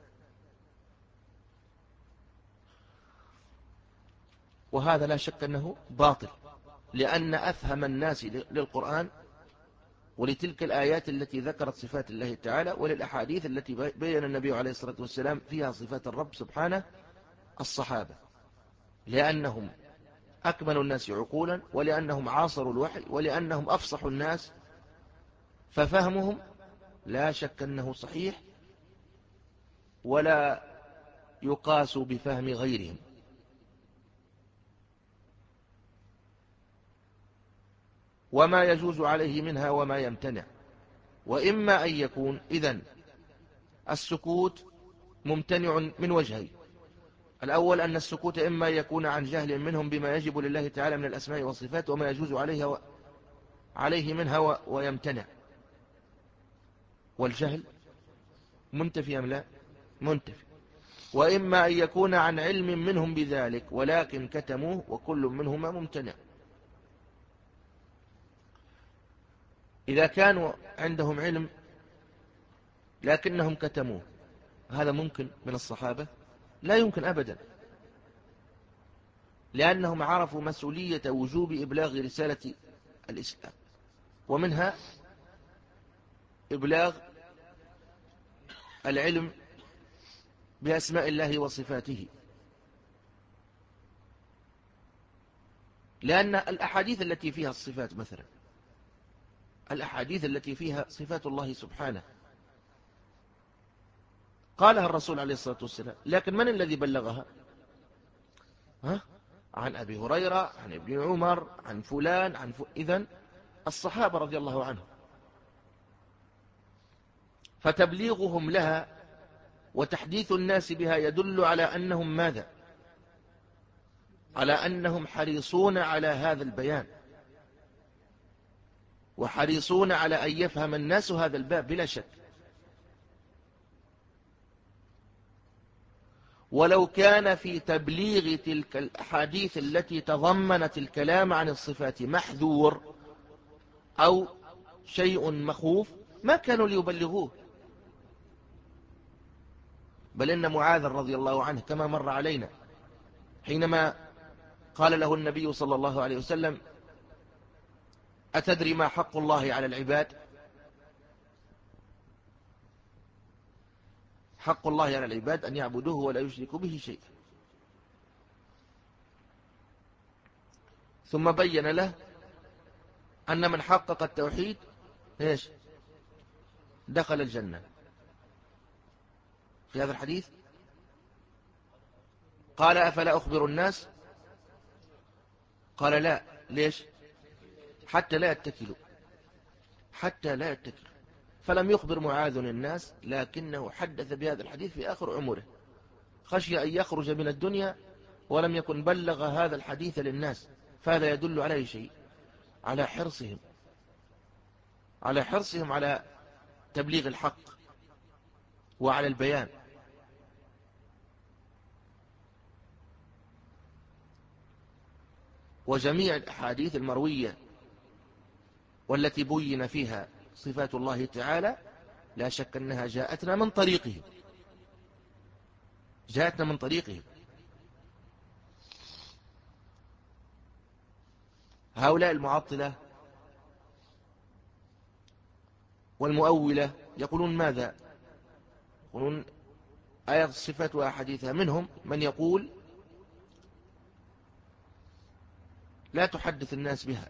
وهذا لا شك أنه باطل، لأن أفهم الناس للقرآن ولتلك الآيات التي ذكرت صفات الله تعالى وللأحاديث التي بين النبي عليه الصلاة والسلام فيها صفات الرب سبحانه الصحابة، لأنهم أكمل الناس عقولا، ولأنهم عاصروا الوحي، ولأنهم أفصح الناس، ففهمهم لا شك أنه صحيح ولا يقاس بفهم غيرهم. وما يجوز عليه منها وما يمتنع، وإما أن يكون إذن السكوت ممتنع من وجهين: الأول أن السكوت إما يكون عن جهل منهم بما يجب لله تعالى من الأسماء والصفات وما يجوز عليه و... عليه منها و... ويمتنع، والجهل منتفي أم لا؟ منتفي. وإما أن يكون عن علم منهم بذلك ولكن كتموه، وكل منهما ممتنع. إذا كانوا عندهم علم لكنهم كتموه، هذا ممكن من الصحابة؟ لا يمكن أبدا، لأنهم عرفوا مسؤولية وجوب إبلاغ رسالة الإسلام، ومنها إبلاغ العلم بأسماء الله وصفاته، لأن الأحاديث التي فيها الصفات مثلا، الأحاديث التي فيها صفات الله سبحانه قالها الرسول عليه الصلاة والسلام، لكن من الذي بلغها؟ ها؟ عن أبي هريرة، عن ابن عمر، عن فلان، عن ف... إذن الصحابة رضي الله عنهم، فتبليغهم لها وتحديث الناس بها يدل على أنهم ماذا؟ على أنهم حريصون على هذا البيان، وحريصون على أن يفهم الناس هذا الباب بلا شك. ولو كان في تبليغ تلك الأحاديث التي تضمنت الكلام عن الصفات محذور أو شيء مخوف ما كانوا ليبلغوه، بل إن معاذ رضي الله عنه كما مر علينا حينما قال له النبي صلى الله عليه وسلم: أتدري ما حق الله على العباد؟ حق الله على العباد أن يعبدوه ولا يشركوا به شيئا. ثم بين له أن من حقق التوحيد إيش دخل الجنة. في هذا الحديث قال أفلا أخبر الناس؟ قال لا. ليش؟ حتى لا يتكلوا، حتى لا يتكلوا. فلم يخبر معاذ الناس، لكنه حدث بهذا الحديث في آخر عمره، خشي أن يخرج من الدنيا ولم يكن بلغ هذا الحديث للناس. فهذا يدل على شيء، على حرصهم على حرصهم على تبليغ الحق وعلى البيان. وجميع الأحاديث المروية والتي بين فيها صفات الله تعالى لا شك أنها جاءتنا من طريقه جاءتنا من طريقه هؤلاء المعطلة والمؤولة يقولون ماذا؟ يقولون آيات الصفات وأحاديثها. منهم من يقول لا تحدث الناس بها،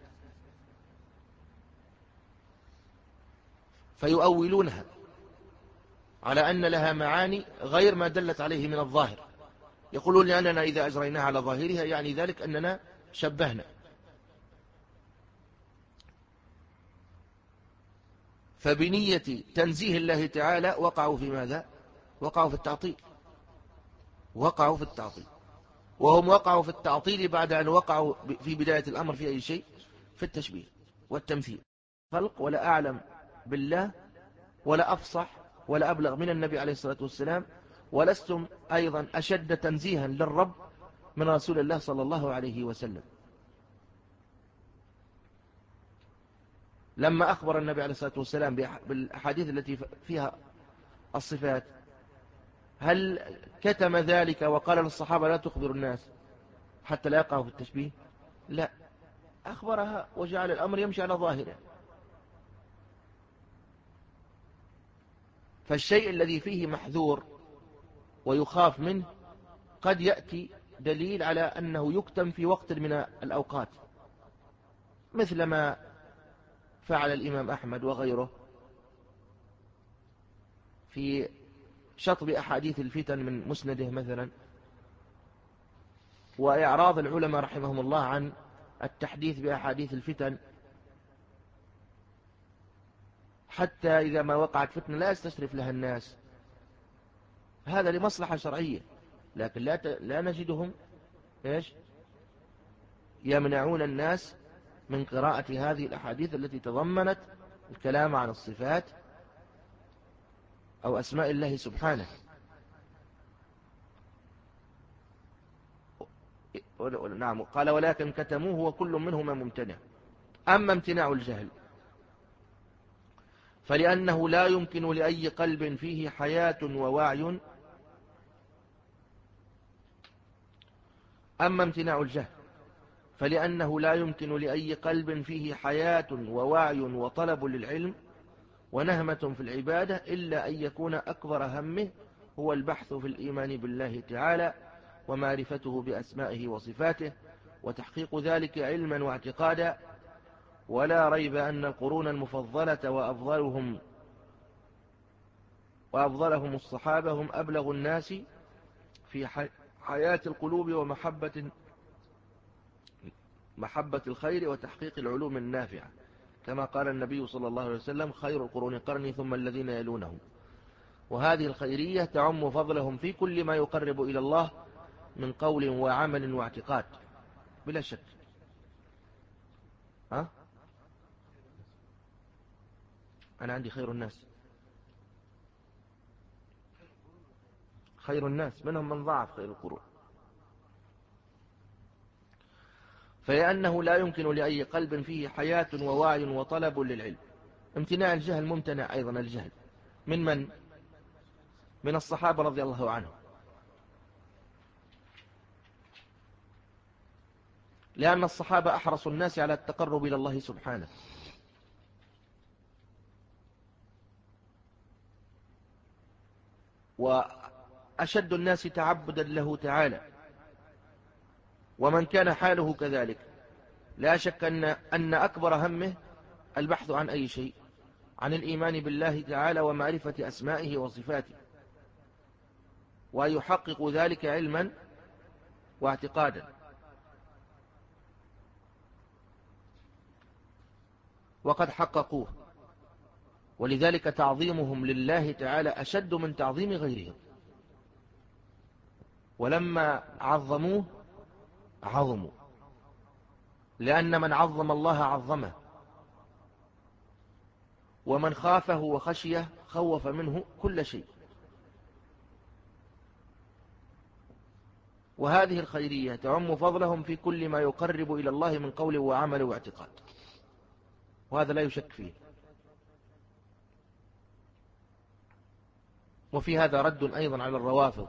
فيؤولونها على أن لها معاني غير ما دلت عليه من الظاهر. يقولون لأننا إذا أجريناها على ظاهرها يعني ذلك أننا شبهنا. فبنية تنزيه الله تعالى وقعوا في ماذا؟ وقعوا في التعطيل وقعوا في التعطيل وهم وقعوا في التعطيل بعد أن وقعوا في بداية الأمر في أي شيء؟ في التشبيه والتمثيل. خلق ولا أعلم بالله ولا أفصح ولا أبلغ من النبي عليه الصلاة والسلام، ولستم أيضا أشد تنزيها للرب من رسول الله صلى الله عليه وسلم. لما أخبر النبي عليه الصلاة والسلام بالأحاديث التي فيها الصفات، هل كتم ذلك وقال للصحابة لا تخبر الناس حتى لا يقعوا في التشبيه؟ لا، أخبرها وجعل الأمر يمشي على ظاهره. فالشيء الذي فيه محذور ويخاف منه قد يأتي دليل على أنه يكتم في وقت من الأوقات، مثل ما فعل الإمام أحمد وغيره في شطب أحاديث الفتن من مسنده مثلا، وإعراض العلماء رحمهم الله عن التحديث بأحاديث الفتن، حتى إذا ما وقعت فتنة لا يستشرف لها الناس. هذا لمصلحة شرعية، لكن لا ت... لا نجدهم إيش يمنعون الناس من قراءة هذه الأحاديث التي تضمنت الكلام عن الصفات أو أسماء الله سبحانه. نعم. قال ولكن كتموه وكل منهما ممتنع. أما امتناع الجهل فلأنه لا يمكن لأي قلب فيه حياة ووعي أما امتناع الجهل فلأنه لا يمكن لأي قلب فيه حياة ووعي وطلب للعلم ونهمة في العبادة إلا أن يكون أكبر همه هو البحث في الإيمان بالله تعالى ومعرفته بأسمائه وصفاته وتحقيق ذلك علما واعتقادا. ولا ريب أن القرون المفضلة وأفضلهم وأفضلهم الصحابة هم أبلغ الناس في حياة القلوب ومحبة محبة الخير وتحقيق العلوم النافعة، كما قال النبي صلى الله عليه وسلم خير القرون قرني ثم الذين يلونهم. وهذه الخيرية تعم فضلهم في كل ما يقرب إلى الله من قول وعمل واعتقاد بلا شك. ها؟ أنا عندي خير الناس خير الناس منهم من ضعف خير القرون. فلأنه لا يمكن لأي قلب فيه حياة ووعي وطلب للعلم. امتناع الجهل ممتنع أيضا الجهل من من؟ من الصحابة رضي الله عنهم، لأن الصحابة أحرص الناس على التقرب إلى الله سبحانه، وأشد الناس تعبدا له تعالى. ومن كان حاله كذلك لا شك أن, أن أكبر همه البحث عن أي شيء؟ عن الإيمان بالله تعالى ومعرفة أسمائه وصفاته، ويحقق ذلك علما واعتقادا. وقد حققوه، ولذلك تعظيمهم لله تعالى أشد من تعظيم غيرهم. ولما عظموه عظموا، لأن من عظم الله عظمه، ومن خافه وخشيه خوف منه كل شيء. وهذه الخيرية تعم فضلهم في كل ما يقرب إلى الله من قول وعمل واعتقاد، وهذا لا يشك فيه. وفي هذا رد أيضا على الروافض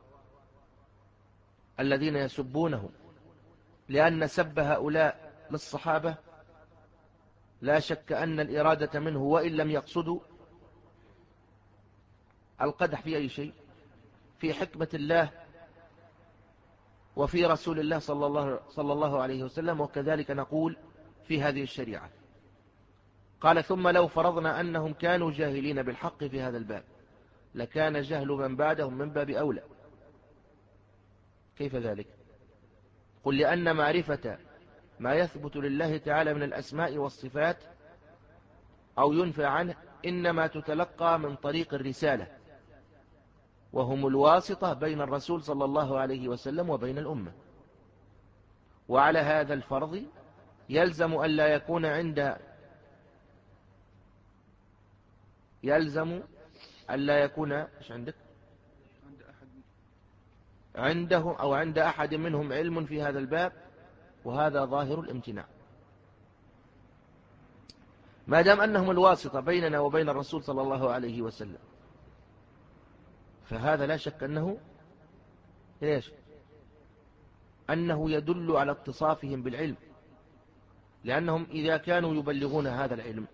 الذين يسبونه، لأن سب هؤلاء للصحابة لا شك أن الإرادة منه وإن لم يقصدوا القدح في أي شيء، في حكمة الله وفي رسول الله صلى الله, صلى الله عليه وسلم، وكذلك نقول في هذه الشريعة. قال: ثم لو فرضنا أنهم كانوا جاهلين بالحق في هذا الباب لكان جهل من بعدهم من باب أولى. كيف ذلك؟ قل: لأن معرفة ما يثبت لله تعالى من الأسماء والصفات أو ينفى عنه إنما تتلقى من طريق الرسالة، وهم الواسطة بين الرسول صلى الله عليه وسلم وبين الأمة. وعلى هذا الفرض يلزم أن لا يكون عند يلزم أن لا يكون إيش عندك عنده أو عند أحد منهم علم في هذا الباب، وهذا ظاهر الامتناع. ما دام أنهم الواسطة بيننا وبين الرسول صلى الله عليه وسلم، فهذا لا شك أنه إيش أنه يدل على اتصافهم بالعلم، لأنهم إذا كانوا يبلغون هذا العلم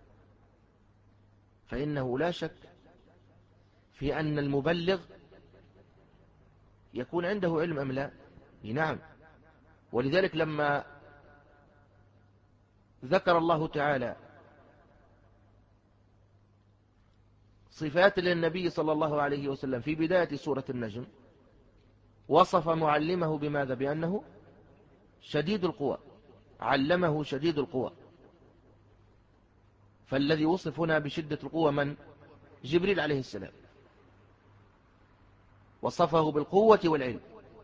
فإنه لا شك في أن المبلغ يكون عنده علم أم لا؟ نعم. ولذلك لما ذكر الله تعالى صفات للنبي صلى الله عليه وسلم في بداية سورة النجم، وصف معلمه بماذا؟ بأنه شديد القوى، علمه شديد القوى. فالذي وصف هنا بشدة القوى من؟ جبريل عليه السلام، وصفه بالقوة والعلم.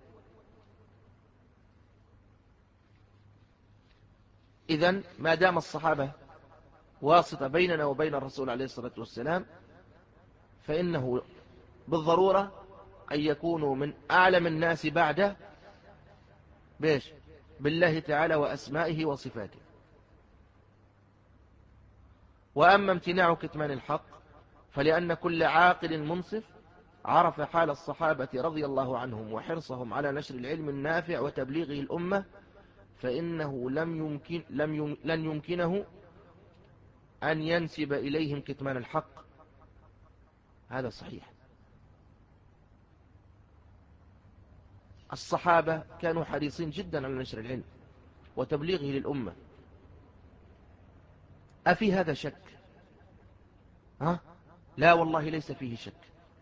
إذن ما دام الصحابة واسطة بيننا وبين الرسول عليه الصلاة والسلام، فإنه بالضرورة أن يكونوا من أعلم الناس بعده بيش بالله تعالى وأسمائه وصفاته. وأما امتناع كتمان الحق فلأن كل عاقل منصف عرف حال الصحابة رضي الله عنهم وحرصهم على نشر العلم النافع وتبليغه الأمة، فإنه لم يمكن لم يم لن يمكنه أن ينسب إليهم كتمان الحق. هذا صحيح. الصحابة كانوا حريصين جدا على نشر العلم وتبليغه للأمة. أفي هذا شك؟ ها؟ لا والله ليس فيه شك.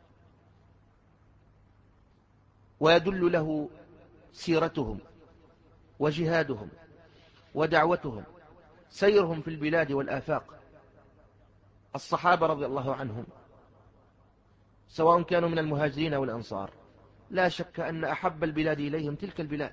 ويدل له سيرتهم وجهادهم ودعوتهم، سيرهم في البلاد والآفاق. الصحابة رضي الله عنهم سواء كانوا من المهاجرين والأنصار، لا شك أن أحب البلاد إليهم تلك البلاد،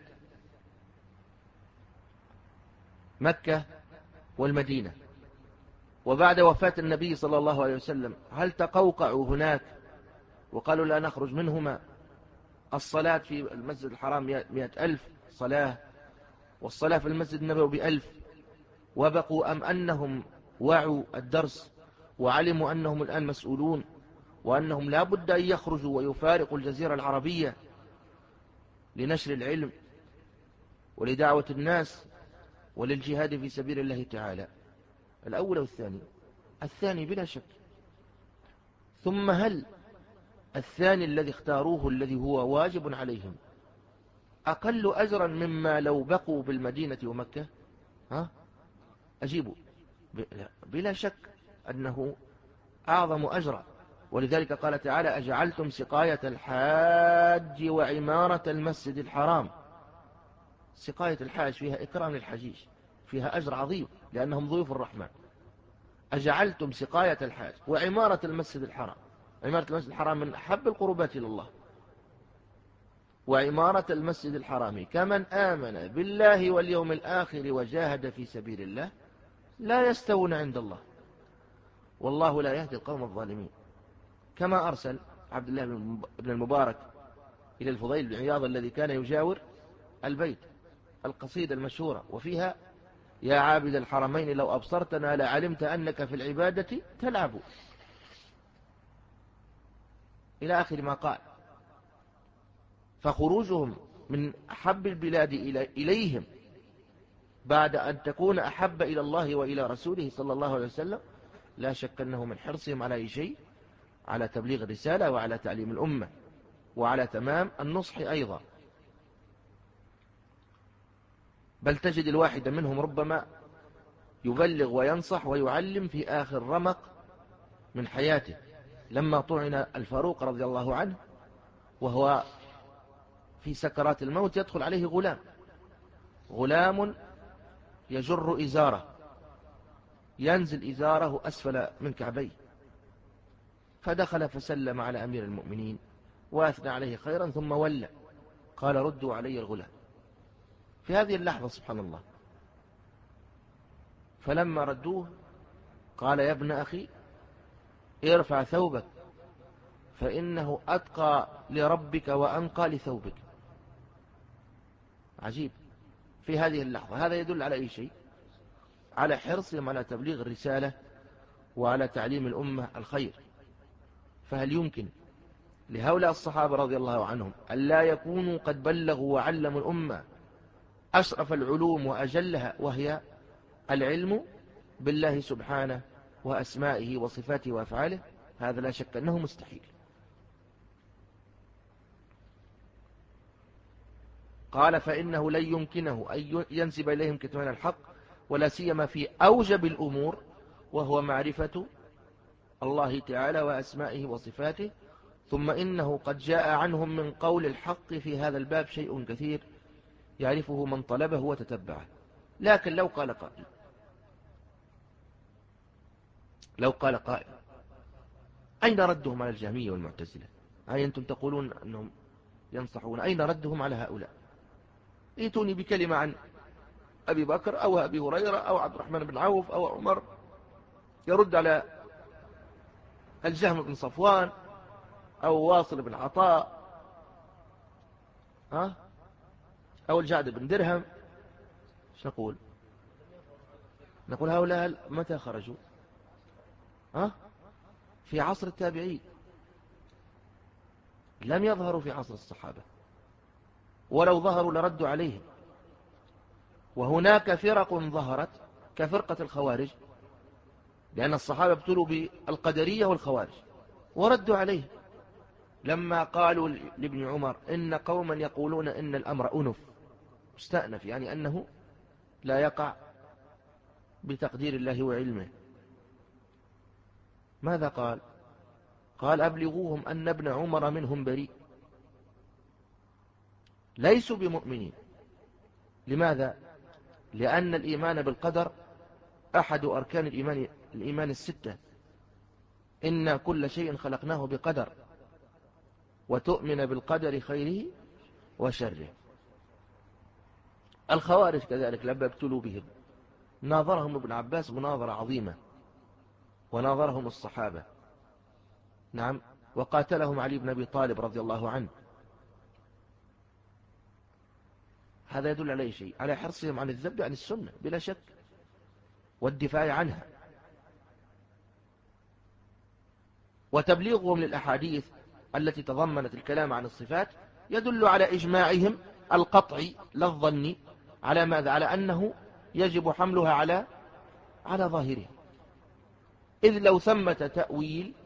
مكة والمدينة. وبعد وفاة النبي صلى الله عليه وسلم هل تقوقعوا هناك وقالوا لا نخرج منهما؟ الصلاة في المسجد الحرام مئة ألف صلاة، والصلاة في المسجد النبوي بألف. وبقوا أم أنهم وعوا الدرس وعلموا أنهم الآن مسؤولون، وأنهم لا بد أن يخرجوا ويفارقوا الجزيرة العربية لنشر العلم ولدعوة الناس وللجهاد في سبيل الله تعالى؟ الأول والثاني. الثاني بلا شك. ثم هل الثاني الذي اختاروه الذي هو واجب عليهم أقل أجرا مما لو بقوا بالمدينة ومكة؟ ها أجيبوا بلا شك أنه أعظم أجرا. ولذلك قال تعالى أجعلتم سقاية الحاج وعمارة المسجد الحرام. سقاية الحاج فيها إكرام للحجيج، فيها أجر عظيم لأنهم ضيوف الرحمن. أجعلتم سقاية الحاج وعمارة المسجد الحرام. عمارة المسجد الحرام من أحب القربات إلى الله. وعمارة المسجد الحرام كمن آمن بالله واليوم الآخر وجاهد في سبيل الله لا يستوون عند الله والله لا يهدي القوم الظالمين. كما أرسل عبد الله بن المبارك إلى الفضيل بن عياض الذي كان يجاور البيت القصيدة المشهورة وفيها يا عابد الحرمين لو أبصرتنا لعلمت أنك في العبادة تلعب إلى آخر ما قال. فخروجهم من أحب البلاد إليهم بعد أن تكون أحب إلى الله وإلى رسوله صلى الله عليه وسلم لا شك أنه من حرصهم على أي شيء، على تبليغ الرسالة وعلى تعليم الأمة وعلى تمام النصح أيضا. بل تجد الواحد منهم ربما يبلغ وينصح ويعلم في آخر رمق من حياته. لما طعن الفاروق رضي الله عنه وهو في سكرات الموت يدخل عليه غلام غلام يجر إزاره ينزل إزاره أسفل من كعبيه، فدخل فسلم على أمير المؤمنين وأثنى عليه خيرا ثم ولى قال ردوا علي الغلام. في هذه اللحظة سبحان الله فلما ردوه قال يا ابن أخي ارفع ثوبك فإنه أتقى لربك وأنقى لثوبك. عجيب في هذه اللحظة. هذا يدل على أي شيء؟ على حرصهم على تبليغ الرسالة وعلى تعليم الأمة الخير. فهل يمكن لهؤلاء الصحابة رضي الله عنهم ألا يكونوا قد بلغوا وعلموا الأمة أشرف العلوم وأجلها وهي العلم بالله سبحانه وأسمائه وصفاته وأفعاله؟ هذا لا شك أنه مستحيل. قال فإنه لن يمكنه أن ينسب إليهم كتمان الحق ولا سيما في أوجب الأمور وهو معرفة الله تعالى وأسمائه وصفاته. ثم إنه قد جاء عنهم من قول الحق في هذا الباب شيء كثير يعرفه من طلبه وتتبعه. لكن لو قال قائل لو قال قائل أين ردهم على الجهمية والمعتزلة؟ هاي أنتم تقولون أنهم ينصحون، أين ردهم على هؤلاء؟ ائتوني بكلمة عن أبي بكر أو أبي هريرة أو عبد الرحمن بن عوف أو عمر يرد على الجهم بن صفوان أو واصل بن عطاء ها أو الجعد بن درهم. ايش نقول؟ نقول هؤلاء متى خرجوا؟ ها في عصر التابعين، لم يظهروا في عصر الصحابة، ولو ظهروا لردوا عليهم. وهناك فرق ظهرت كفرقة الخوارج لأن الصحابة ابتلوا بالقدرية والخوارج وردوا عليه لما قالوا لابن عمر إن قوما يقولون إن الأمر أنف مستأنف، يعني أنه لا يقع بتقدير الله وعلمه. ماذا قال؟ قال أبلغوهم أن ابن عمر منهم بريء، ليسوا بمؤمنين. لماذا؟ لأن الإيمان بالقدر أحد أركان الإيمان, الإيمان الستة. إن كل شيء خلقناه بقدر، وتؤمن بالقدر خيره وشره. الخوارج كذلك لما ابتلوا بهم ناظرهم ابن عباس مناظرة عظيمة وناظرهم الصحابة، نعم، وقاتلهم علي بن أبي طالب رضي الله عنه. هذا يدل على شيء؟ على حرصهم عن الذب عن السنة بلا شك والدفاع عنها، وتبليغهم للأحاديث التي تضمنت الكلام عن الصفات يدل على إجماعهم القطعي لا الظني على ماذا؟ على أنه يجب حملها على على ظاهرها، إذ لو ثمة تأويل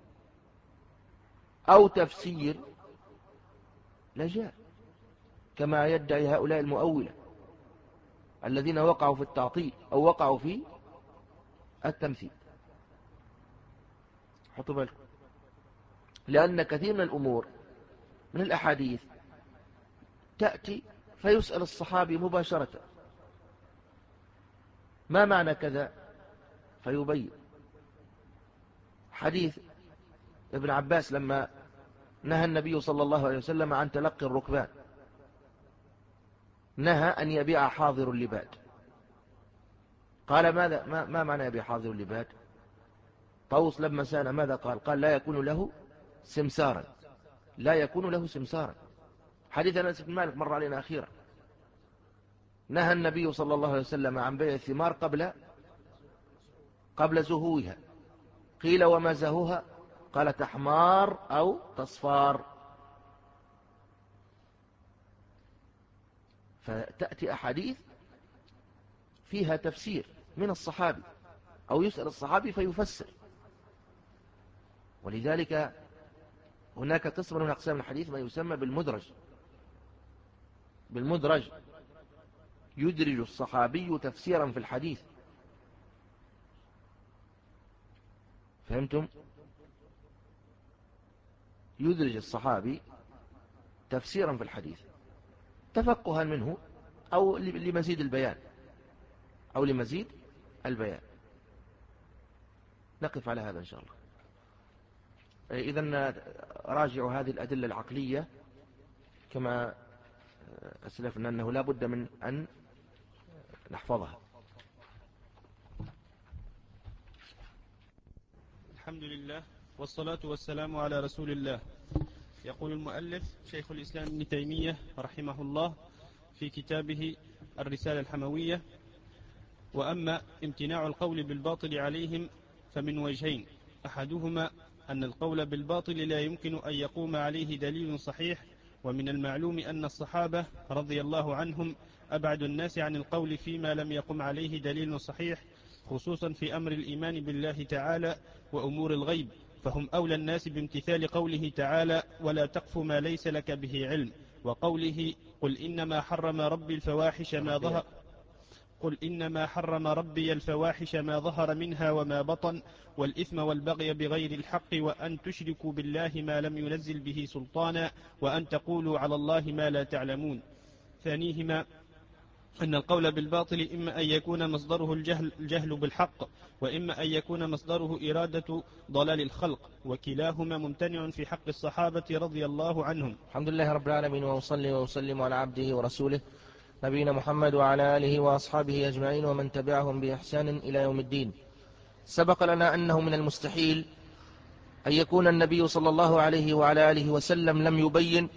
أو تفسير لجاء كما يدعي هؤلاء المؤولة. الذين وقعوا في التعطيل أو وقعوا في التمثيل. حطوا بالكم، لأن كثير من الأمور من الأحاديث تأتي فيسأل الصحابي مباشرة ما معنى كذا فيبين. حديث ابن عباس لما نهى النبي صلى الله عليه وسلم عن تلقي الركبان، نهى أن يبيع حاضر اللباد. قال ماذا ما, ما معنى يبيع حاضر اللباد؟ طوس لما سأل ماذا قال؟ قال لا يكون له سمسارا، لا يكون له سمسارا. حديث أنس بن مالك مر علينا أخيرا، نهى النبي صلى الله عليه وسلم عن بيع الثمار قبل قبل زهوها. قيل وما زهوها؟ قال تحمار أو تصفار. فتأتي أحاديث فيها تفسير من الصحابي أو يسأل الصحابي فيفسر. ولذلك هناك قسم من أقسام الحديث ما يسمى بالمدرج. بالمدرج يدرج الصحابي تفسيرا في الحديث. فهمتم؟ يدرج الصحابي تفسيرا في الحديث تفقها منه أو لمزيد البيان أو لمزيد البيان. نقف على هذا إن شاء الله. إذن راجعوا هذه الأدلة العقلية كما أسلفنا أنه لا بد من أن نحفظها. الحمد لله والصلاة والسلام على رسول الله. يقول المؤلف شيخ الإسلام ابن تيمية رحمه الله في كتابه الرسالة الحموية: وأما امتناع القول بالباطل عليهم فمن وجهين: أحدهما أن القول بالباطل لا يمكن أن يقوم عليه دليل صحيح، ومن المعلوم أن الصحابة رضي الله عنهم أبعد الناس عن القول فيما لم يقم عليه دليل صحيح، خصوصا في أمر الإيمان بالله تعالى وأمور الغيب، فهم أولى الناس بامتثال قوله تعالى: ولا تقف ما ليس لك به علم، وقوله: قل إنما حرم ربي الفواحش ما ظهر قل إنما حرم ربي الفواحش ما ظهر منها وما بطن والإثم والبغي بغير الحق وأن تشركوا بالله ما لم ينزل به سلطانا وأن تقولوا على الله ما لا تعلمون. ثانيهما أن القول بالباطل إما أن يكون مصدره الجهل, الجهل بالحق، وإما أن يكون مصدره إرادة ضلال الخلق، وكلاهما ممتنع في حق الصحابة رضي الله عنهم. الحمد لله رب العالمين، وأصلي وأسلم على عبده ورسوله نبينا محمد وعلى آله وأصحابه أجمعين ومن تبعهم بإحسان إلى يوم الدين. سبق لنا أنه من المستحيل أن يكون النبي صلى الله عليه وعلى آله وسلم لم يبين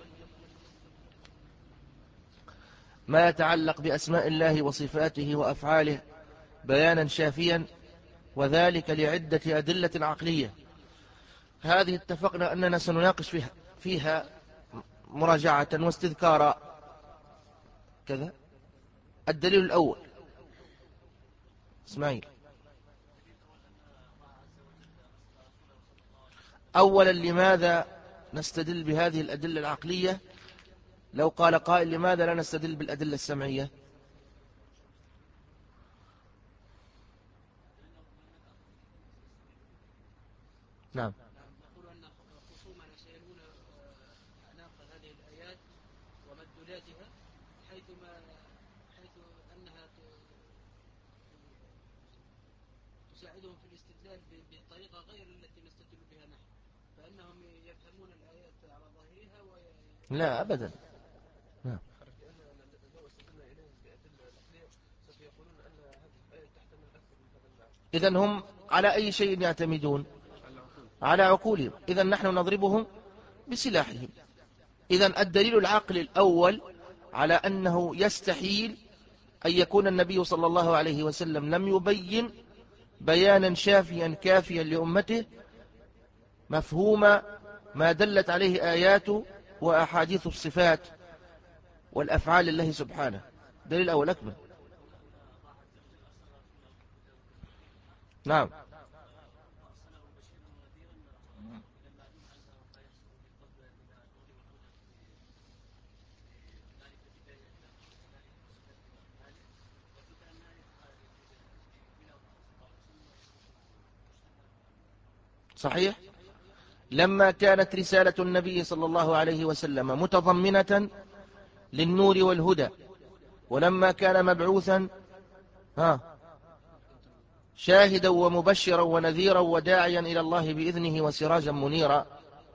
ما يتعلق بأسماء الله وصفاته وأفعاله بيانا شافيا، وذلك لعدة أدلة عقلية. هذه اتفقنا أننا سنناقش فيها, فيها مراجعة واستذكارا كذا. الدليل الأول اسماعيل. أولا لماذا نستدل بهذه الأدلة العقلية؟ لو قال قائل لماذا لا نستدل بالأدلة السمعية؟ نعم. نقول أن خصومنا سيلون أعناق هذه الآيات ومدلولاتها حيث ما حيث أنها تساعدهم في الاستدلال بطريقة غير التي نستدل بها نحن، فإنهم يفهمون الآيات على ظاهرها وي... لا أبدا. نعم. إذن هم على أي شيء يعتمدون؟ على عقولهم. إذن نحن نضربهم بسلاحهم. إذن الدليل العقلي الأول على أنه يستحيل أن يكون النبي صلى الله عليه وسلم لم يبين بيانا شافيا كافيا لأمته مفهوم ما دلت عليه آيات وأحاديث الصفات والأفعال الله سبحانه. دليل أول أكبر. نعم. صحيح؟ لما كانت رسالة النبي صلى الله عليه وسلم متضمنة للنور والهدى، ولما كان مبعوثا ها شاهدا ومبشرا ونذيرا وداعيا إلى الله بإذنه وسراجا منيرا،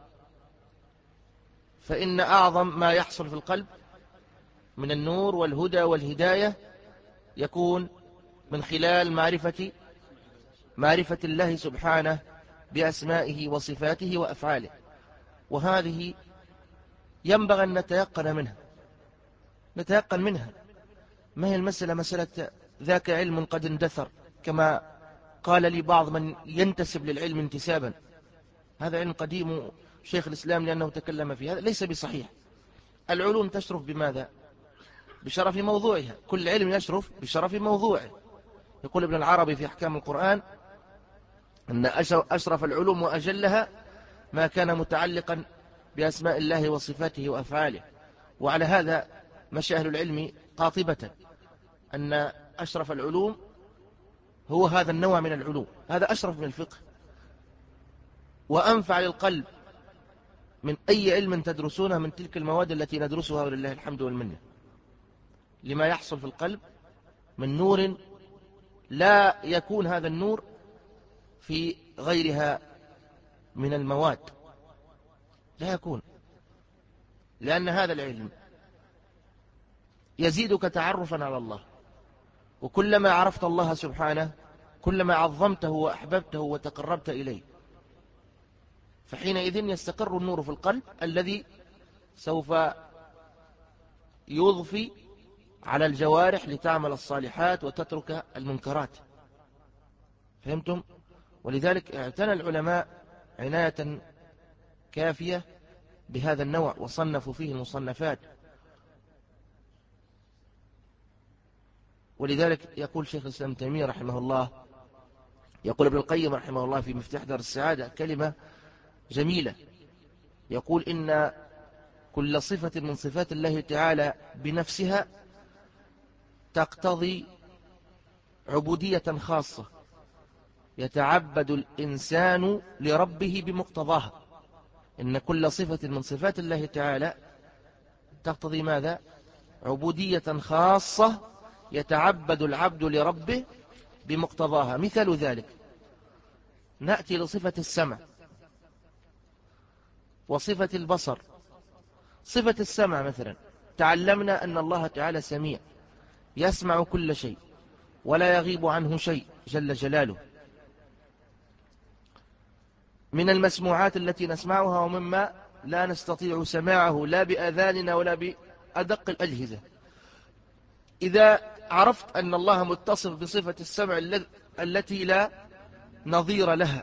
فإن أعظم ما يحصل في القلب من النور والهدى والهداية يكون من خلال معرفة معرفة الله سبحانه بأسمائه وصفاته وأفعاله، وهذه ينبغي أن نتيقن منها نتيقن منها ما هي المسألة مسألة ذاك علم قد اندثر كما قال لي بعض من ينتسب للعلم انتسابا، هذا علم قديم شيخ الإسلام لأنه تكلم فيه، هذا ليس بصحيح. العلوم تشرف بماذا؟ بشرف موضوعها، كل علم يشرف بشرف موضوعه. يقول ابن العربي في أحكام القرآن أن أشرف العلوم وأجلها ما كان متعلقا بأسماء الله وصفاته وأفعاله، وعلى هذا مشى أهل العلم قاطبة أن أشرف العلوم هو هذا النوع من العلوم، هذا أشرف من الفقه وأنفع للقلب من أي علم تدرسونه من تلك المواد التي ندرسها ولله الحمد والمنة، لما يحصل في القلب من نور لا يكون هذا النور في غيرها من المواد، لا يكون، لأن هذا العلم يزيدك تعرفا على الله، وكلما عرفت الله سبحانه كلما عظمته وأحببته وتقربت إليه، فحينئذ يستقر النور في القلب الذي سوف يضفي على الجوارح لتعمل الصالحات وتترك المنكرات. فهمتم؟ ولذلك اعتنى العلماء عناية كافية بهذا النوع وصنفوا فيه المصنفات. ولذلك يقول شيخ الإسلام تيمية رحمه الله، يقول ابن القيم رحمه الله في مفتاح دار السعادة كلمة جميلة، يقول إن كل صفة من صفات الله تعالى بنفسها تقتضي عبودية خاصة يتعبد الإنسان لربه بمقتضاها. إن كل صفة من صفات الله تعالى تقتضي ماذا؟ عبودية خاصة يتعبد العبد لربه بمقتضاها. مثال ذلك نأتي لصفة السمع وصفة البصر. صفة السمع مثلا تعلمنا أن الله تعالى سميع يسمع كل شيء ولا يغيب عنه شيء جل جلاله، من المسموعات التي نسمعها ومما لا نستطيع سماعه لا بأذاننا ولا بأدق الأجهزة. إذا عرفت أن الله متصف بصفة السمع التي لا نظير لها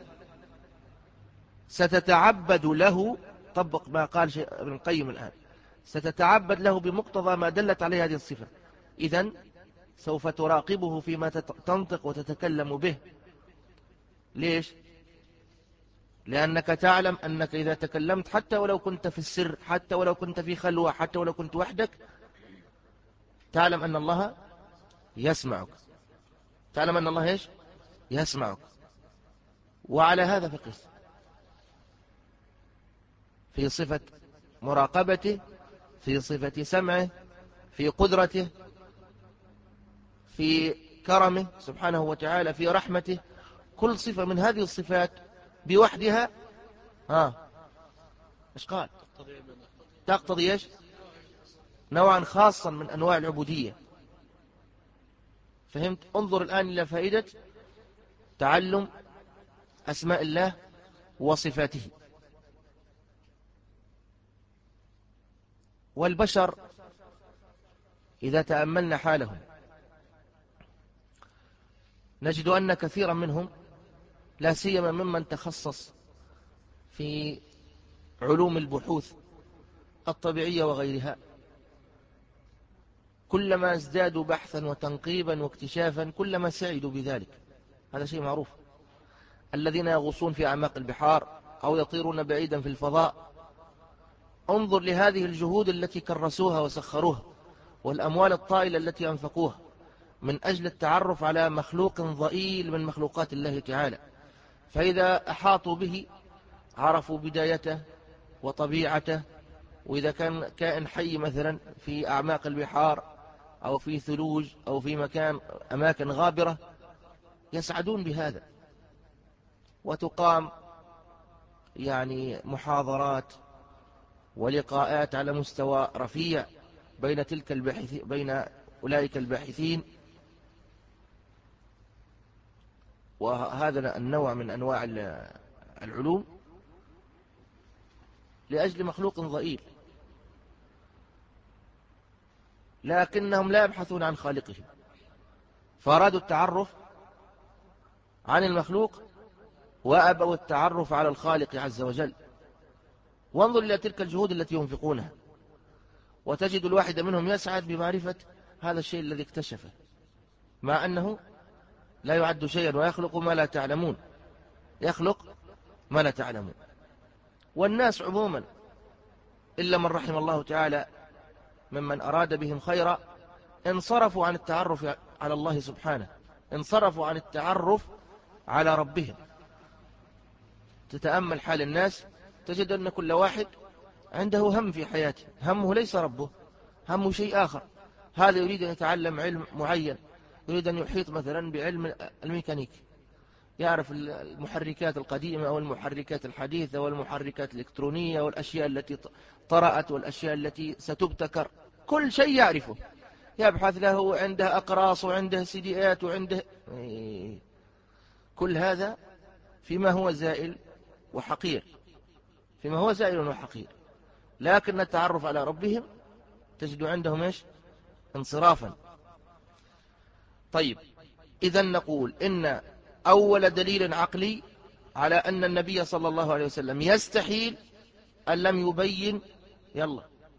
ستتعبد له، طبق ما قال ابن القيم الآن، ستتعبد له بمقتضى ما دلت عليه هذه الصفة. إذن سوف تراقبه فيما تنطق وتتكلم به. ليش؟ لأنك تعلم أنك إذا تكلمت حتى ولو كنت في السر، حتى ولو كنت في خلوة، حتى ولو كنت وحدك، تعلم أن الله يسمعك، تعلم أن الله إيش؟ يسمعك. وعلى هذا فقس في صفة مراقبته، في صفة سمعه، في قدرته، في كرمه سبحانه وتعالى، في رحمته. كل صفة من هذه الصفات بوحدها ها ايش قال؟ تقتضي ايش؟ نوعا خاصا من انواع العبودية. فهمت؟ انظر الآن إلى فائدة تعلم أسماء الله وصفاته. والبشر إذا تأملنا حالهم نجد أن كثيرا منهم لا سيما ممن تخصص في علوم البحوث الطبيعية وغيرها، كلما ازدادوا بحثا وتنقيبا واكتشافا كلما سعدوا بذلك. هذا شيء معروف. الذين يغوصون في أعماق البحار أو يطيرون بعيدا في الفضاء، انظر لهذه الجهود التي كرسوها وسخروها والأموال الطائلة التي أنفقوها من أجل التعرف على مخلوق ضئيل من مخلوقات الله تعالى. فإذا أحاطوا به عرفوا بدايته وطبيعته. وإذا كان كائن حي مثلا في أعماق البحار أو في ثلوج أو في مكان أماكن غابرة يسعدون بهذا. وتقام يعني محاضرات ولقاءات على مستوى رفيع بين تلك الباحثين بين أولئك الباحثين. وهذا النوع من أنواع العلوم لأجل مخلوق ضئيل، لكنهم لا يبحثون عن خالقهم، فأرادوا التعرف عن المخلوق وأبوا التعرف على الخالق عز وجل. وانظر إلى تلك الجهود التي ينفقونها، وتجد الواحد منهم يسعد بمعرفة هذا الشيء الذي اكتشفه، مع أنه لا يعد شيئا، ويخلق ما لا تعلمون، يخلق ما لا تعلمون. والناس عموما إلا من رحم الله تعالى ممن أراد بهم خيرا انصرفوا عن التعرف على الله سبحانه، انصرفوا عن التعرف على ربهم. تتأمل حال الناس تجد أن كل واحد عنده هم في حياته، همه ليس ربه، همه شيء آخر. هذا يريد أن يتعلم علم معين، يريد أن يحيط مثلا بعلم الميكانيك، يعرف المحركات القديمة والمحركات الحديثة والمحركات الإلكترونية والأشياء التي طرأت والأشياء التي ستبتكر، كل شيء يعرفه، يبحث له، عنده أقراص وعنده سيديات وعنده كل هذا فيما هو زائل وحقير، فيما هو زائل وحقير. لكن التعرف على ربهم تجد عندهم إيش؟ انصرافا. طيب، إذن نقول إن أول دليل عقلي على أن النبي صلى الله عليه وسلم يستحيل أن لم يبين يلا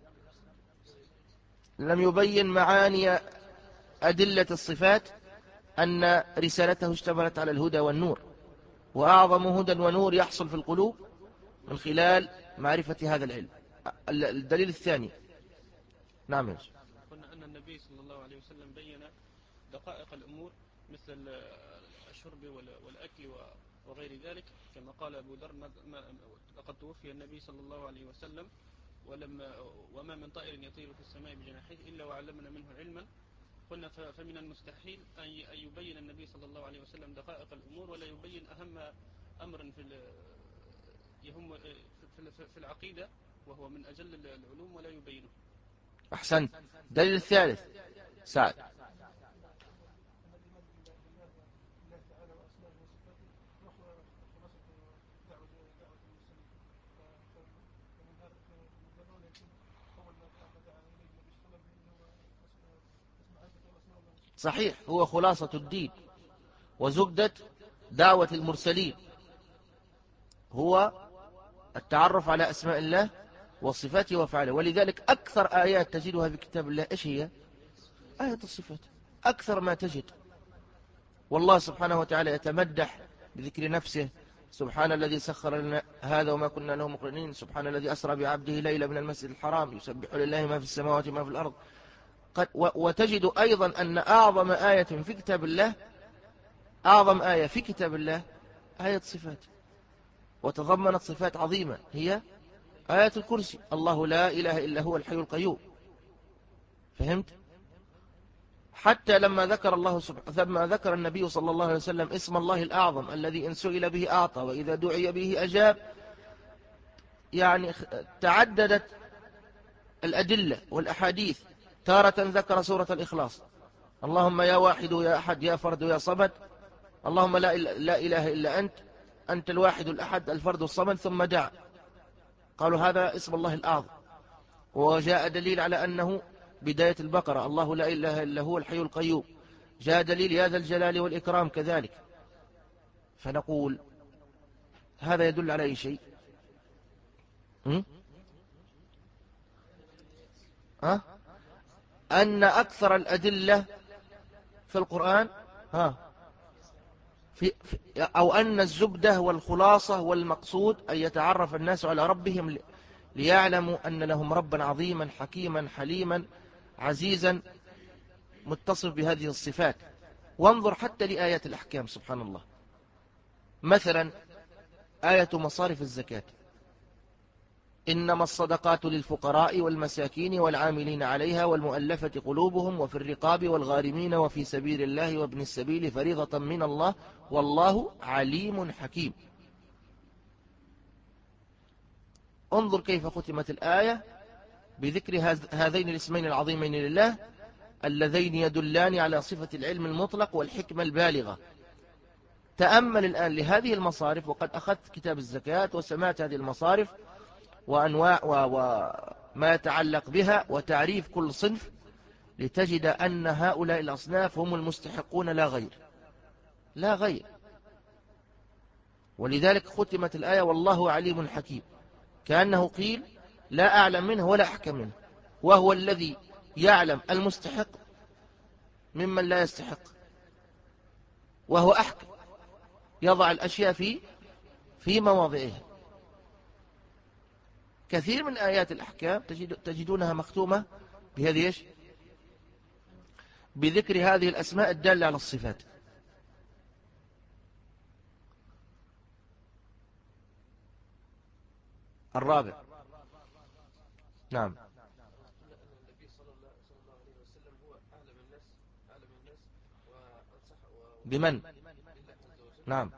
لم يبين معاني أدلة الصفات أن رسالته اشتملت على الهدى والنور، وأعظم هدى ونور يحصل في القلوب من خلال معرفة هذا العلم. الدليل الثاني. نعم يا شيخ. قلنا أن النبي صلى الله عليه وسلم بين دقائق الأمور مثل الشرب والأكل وغير ذلك، كما قال أبو ذر لقد توفي النبي صلى الله عليه وسلم ولما وما من طائر يطير في السماء بجناحيه إلا وعلمنا منه علما. قلنا فمن المستحيل أن يبين النبي صلى الله عليه وسلم دقائق الأمور ولا يبين أهم أمر في يهم في العقيدة وهو من أجل العلوم ولا يبينه. أحسنت. دليل الثالث سعد. صحيح، هو خلاصة الدين وزبدة دعوة المرسلين، هو التعرف على أسماء الله وصفاته وفعله. ولذلك أكثر آيات تجدها في كتاب الله إيش هي؟ آية الصفات، أكثر ما تجد. والله سبحانه وتعالى يتمدح بذكر نفسه: سبحان الذي سخر لنا هذا وما كنا له مقرنين، سبحان الذي أسرى بعبده ليلة من المسجد الحرام، يسبح لله ما في السماوات وما في الأرض. وتجد أيضا أن أعظم آية في كتاب الله، أعظم آية في كتاب الله آية صفات، وتضمنت صفات عظيمة، هي آية الكرسي: الله لا إله إلا هو الحي القيوم. فهمت؟ حتى لما ذكر الله سبحانه لما ذكر النبي صلى الله عليه وسلم اسم الله الأعظم الذي إن سئل به أعطى وإذا دعي به أجاب، يعني تعددت الأدلة والأحاديث. تارة ذكر سورة الإخلاص: اللهم يا واحد يا أحد يا فرد يا صمد، اللهم لا, لا إله إلا أنت، أنت الواحد الأحد الفرد الصمد، ثم دعا. قالوا هذا اسم الله الأعظم. وجاء دليل على أنه بداية البقرة: الله لا إله إلا هو الحي القيوم. جاء دليل يا ذا الجلال والإكرام كذلك. فنقول هذا يدل على أي شيء؟ أه؟ أن أكثر الأدلة في القرآن ها في أو أن الزبدة والخلاصة والمقصود أن يتعرف الناس على ربهم ليعلموا أن لهم ربا عظيما حكيما حليما عزيزا متصف بهذه الصفات. وانظر حتى لآيات الأحكام، سبحان الله، مثلا آية مصارف الزكاة: إنما الصدقات للفقراء والمساكين والعاملين عليها والمؤلفة قلوبهم وفي الرقاب والغارمين وفي سبيل الله وابن السبيل فريضة من الله والله عليم حكيم. انظر كيف ختمت الآية بذكر هذين الاسمين العظيمين لله اللذين يدلان على صفة العلم المطلق والحكمة البالغة. تأمل الآن لهذه المصارف، وقد أخذت كتاب الزكاة وسمعت هذه المصارف وأنواع وما يتعلق بها وتعريف كل صنف، لتجد أن هؤلاء الأصناف هم المستحقون لا غير، لا غير. ولذلك ختمت الآية والله عليم حكيم، كأنه قيل لا أعلم منه ولا أحكم منه، وهو الذي يعلم المستحق ممن لا يستحق، وهو أحكم، يضع الأشياء في في مواضعها. كثير من آيات الأحكام تجد تجدونها مختومة بهذه إيش؟ بذكر هذه الأسماء الدالة على الصفات. الرابع، نعم، بمن؟ نعم،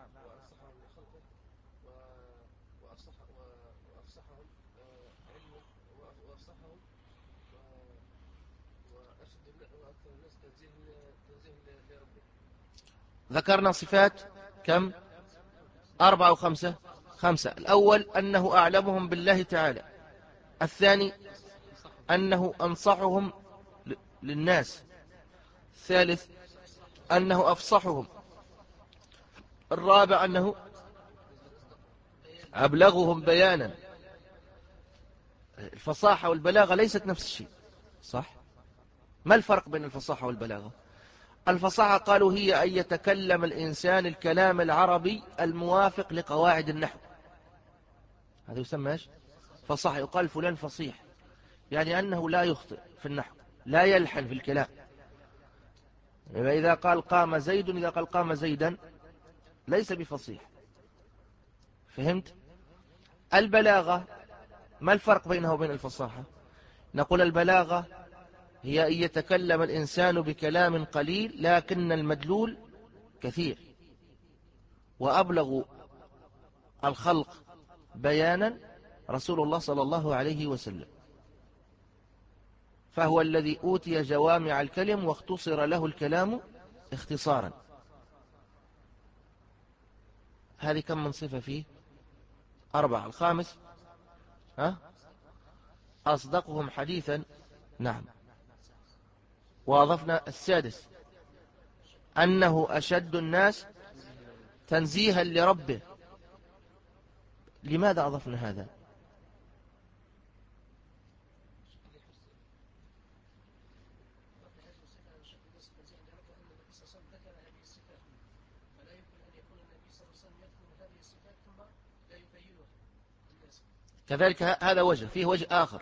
ذكرنا صفات كم؟ أربعة وخمسة خمسة. الأول أنه أعلمهم بالله تعالى، الثاني أنه أنصحهم للناس، الثالث أنه أفصحهم، الرابع أنه أبلغهم بيانا. الفصاحة والبلاغة ليست نفس الشيء، صح؟ ما الفرق بين الفصاحة والبلاغة؟ الفصاحة قالوا هي أن يتكلم الإنسان الكلام العربي الموافق لقواعد النحو، هذا يسمى إيش؟ فصاحة. يقال فلان فصيح، يعني أنه لا يخطئ في النحو، لا يلحن في الكلام. إذا قال قام زيد، إذا قال قام زيدا ليس بفصيح. فهمت؟ البلاغة ما الفرق بينها وبين الفصاحة؟ نقول البلاغة هي أن يتكلم الإنسان بكلام قليل لكن المدلول كثير، وأبلغ الخلق بيانا رسول الله صلى الله عليه وسلم، فهو الذي أوتي جوامع الكلم واختصر له الكلام اختصارا. هذه كم من صفة فيه؟ أربعة. الخامس ها؟ أصدقهم حديثا، نعم. وأضفنا السادس أنه أشد الناس تنزيها لربه. لماذا أضفنا هذا؟ كذلك هذا وجه، فيه وجه آخر.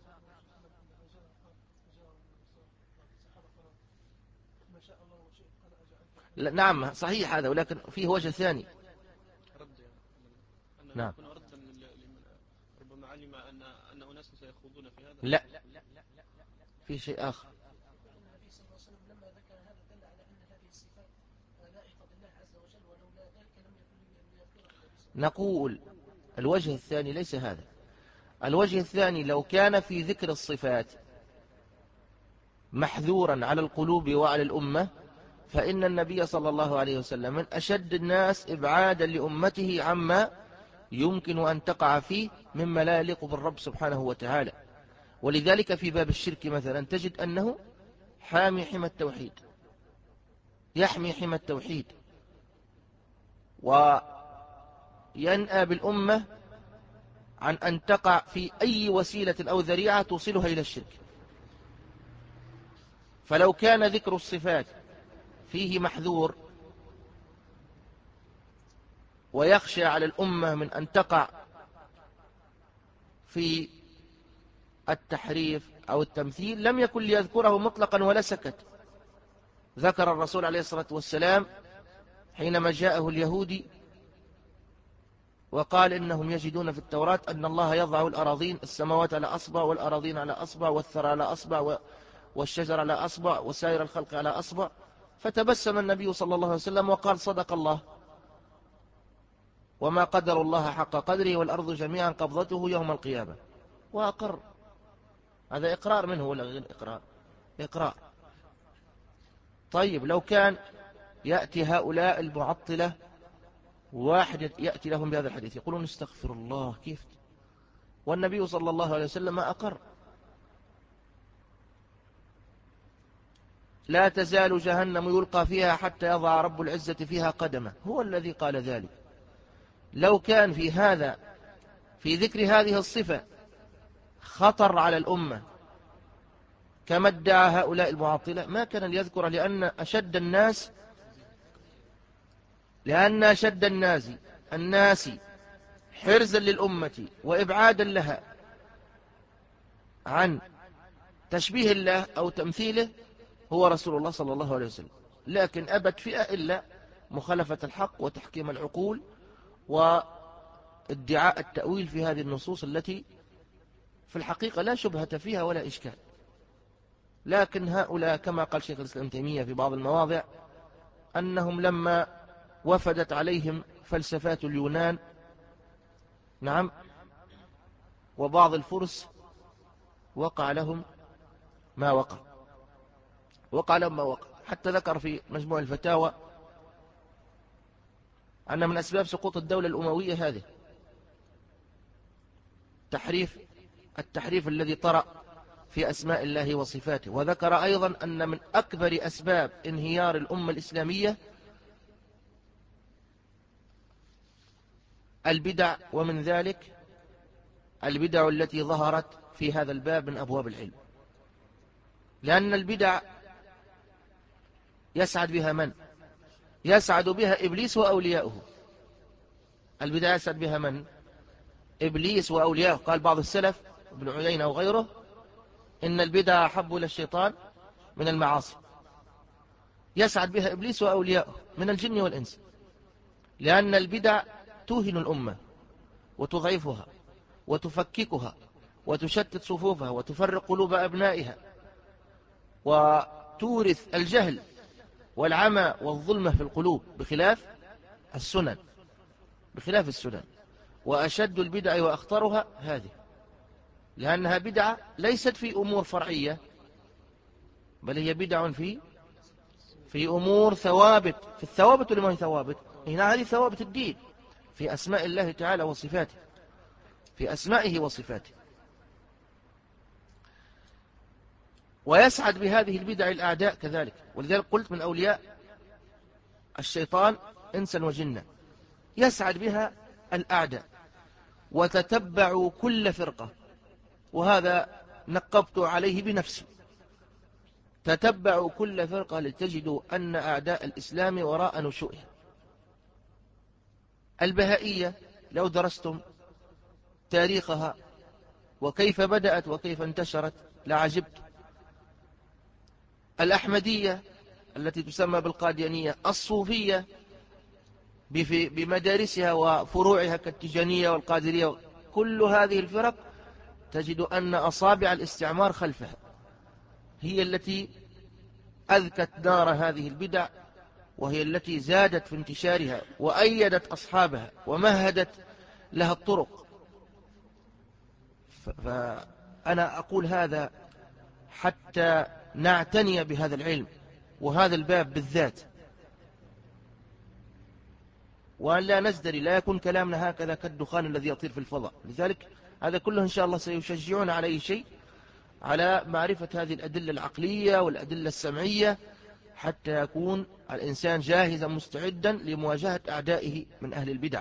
نعم صحيح هذا، ولكن فيه وجه ثاني. نعم. ربما علم أن أن أناس سيخوضون في هذا. لا، في شيء آخر. نقول الوجه الثاني ليس هذا. الوجه الثاني لو كان في ذكر الصفات محذورا على القلوب وعلى الأمة، فإن النبي صلى الله عليه وسلم من أشد الناس إبعادا لأمته عما يمكن أن تقع فيه مما لا يليق بالرب سبحانه وتعالى. ولذلك في باب الشرك مثلا تجد أنه حامي حمى التوحيد، يحمي حمى التوحيد، وينأى بالأمة عن أن تقع في أي وسيلة أو ذريعة توصلها إلى الشرك. فلو كان ذكر الصفات فيه محذور ويخشى على الأمة من أن تقع في التحريف أو التمثيل لم يكن ليذكره مطلقا ولا سكت. ذكر الرسول عليه الصلاة والسلام حينما جاءه اليهودي وقال إنهم يجدون في التوراة أن الله يضع الأراضين السماوات على أصبع والأراضين على أصبع والثرى على أصبع والشجر على أصبع وسائر الخلق على أصبع. فتبسم النبي صلى الله عليه وسلم وقال صدق الله وما قدر الله حق قدره والأرض جميعا قبضته يوم القيامة، وأقر. هذا إقرار منه ولا غير إقرار؟ إقرار. طيب لو كان يأتي هؤلاء المعطلة واحد يأتي لهم بهذا الحديث يقولون استغفر الله، كيف؟ والنبي صلى الله عليه وسلم ما أقر. لا تزال جهنم يلقى فيها حتى يضع رب العزة فيها قدمه، هو الذي قال ذلك. لو كان في هذا في ذكر هذه الصفة خطر على الأمة كما ادعى هؤلاء المعطلة ما كان ليذكر، لأن أشد الناس لأن أشد الناس الناس حرزا للأمة وإبعادا لها عن تشبيه الله أو تمثيله هو رسول الله صلى الله عليه وسلم. لكن أبت فئة إلا مخالفة الحق وتحكيم العقول وادعاء التأويل في هذه النصوص التي في الحقيقة لا شبهة فيها ولا إشكال. لكن هؤلاء كما قال شيخ الإسلام ابن تيمية في بعض المواضع أنهم لما وفدت عليهم فلسفات اليونان نعم وبعض الفرس وقع لهم ما وقع وقع لهم ما وقع حتى ذكر في مجموع الفتاوى أن من أسباب سقوط الدولة الأموية هذه تحريف التحريف الذي طرأ في أسماء الله وصفاته. وذكر أيضا أن من أكبر أسباب انهيار الأمة الإسلامية البدع، ومن ذلك البدع التي ظهرت في هذا الباب من أبواب العلم، لأن البدع يسعد بها من؟ يسعد بها إبليس وأولياؤه. البدع يسعد بها من؟ إبليس وأولياؤه. قال بعض السلف ابن عيينة وغيره إن البدع أحب إلى الشيطان من المعاصي. يسعد بها إبليس وأولياؤه من الجن والإنس، لأن البدع توهن الأمة وتضعفها وتفككها وتشتت صفوفها وتفرق قلوب أبنائها وتورث الجهل والعمى والظلمة في القلوب بخلاف السنن بخلاف السنن. وأشد البدع وأخطرها هذه، لأنها بدعة ليست في أمور فرعية، بل هي بدع في في أمور ثوابت. في الثوابت لما هي ثوابت؟ هنا هذه ثوابت الدين في أسماء الله تعالى وصفاته، في أسمائه وصفاته. ويسعد بهذه البدع الأعداء كذلك. ولذلك قلت من أولياء الشيطان إنسا وجنا يسعد بها الأعداء. وتتبعوا كل فرقة، وهذا نقبت عليه بنفسي، تتبعوا كل فرقة لتجدوا أن أعداء الإسلام وراء نشوئها. البهائية لو درستم تاريخها وكيف بدأت وكيف انتشرت لعجبت. الأحمدية التي تسمى بالقاديانية، الصوفية بمدارسها وفروعها كالتجانية والقادرية، كل هذه الفرق تجد أن أصابع الاستعمار خلفها، هي التي أذكت نار هذه البدع، وهي التي زادت في انتشارها وأيدت أصحابها ومهدت لها الطرق. فأنا أقول هذا حتى نعتني بهذا العلم وهذا الباب بالذات، وأن لا نزدري، لا يكون كلامنا هكذا كالدخان الذي يطير في الفضاء. لذلك هذا كله إن شاء الله سيشجعون على أي شيء، على معرفة هذه الأدلة العقلية والأدلة السمعية، حتى يكون الإنسان جاهزا مستعدا لمواجهة أعدائه من أهل البدع.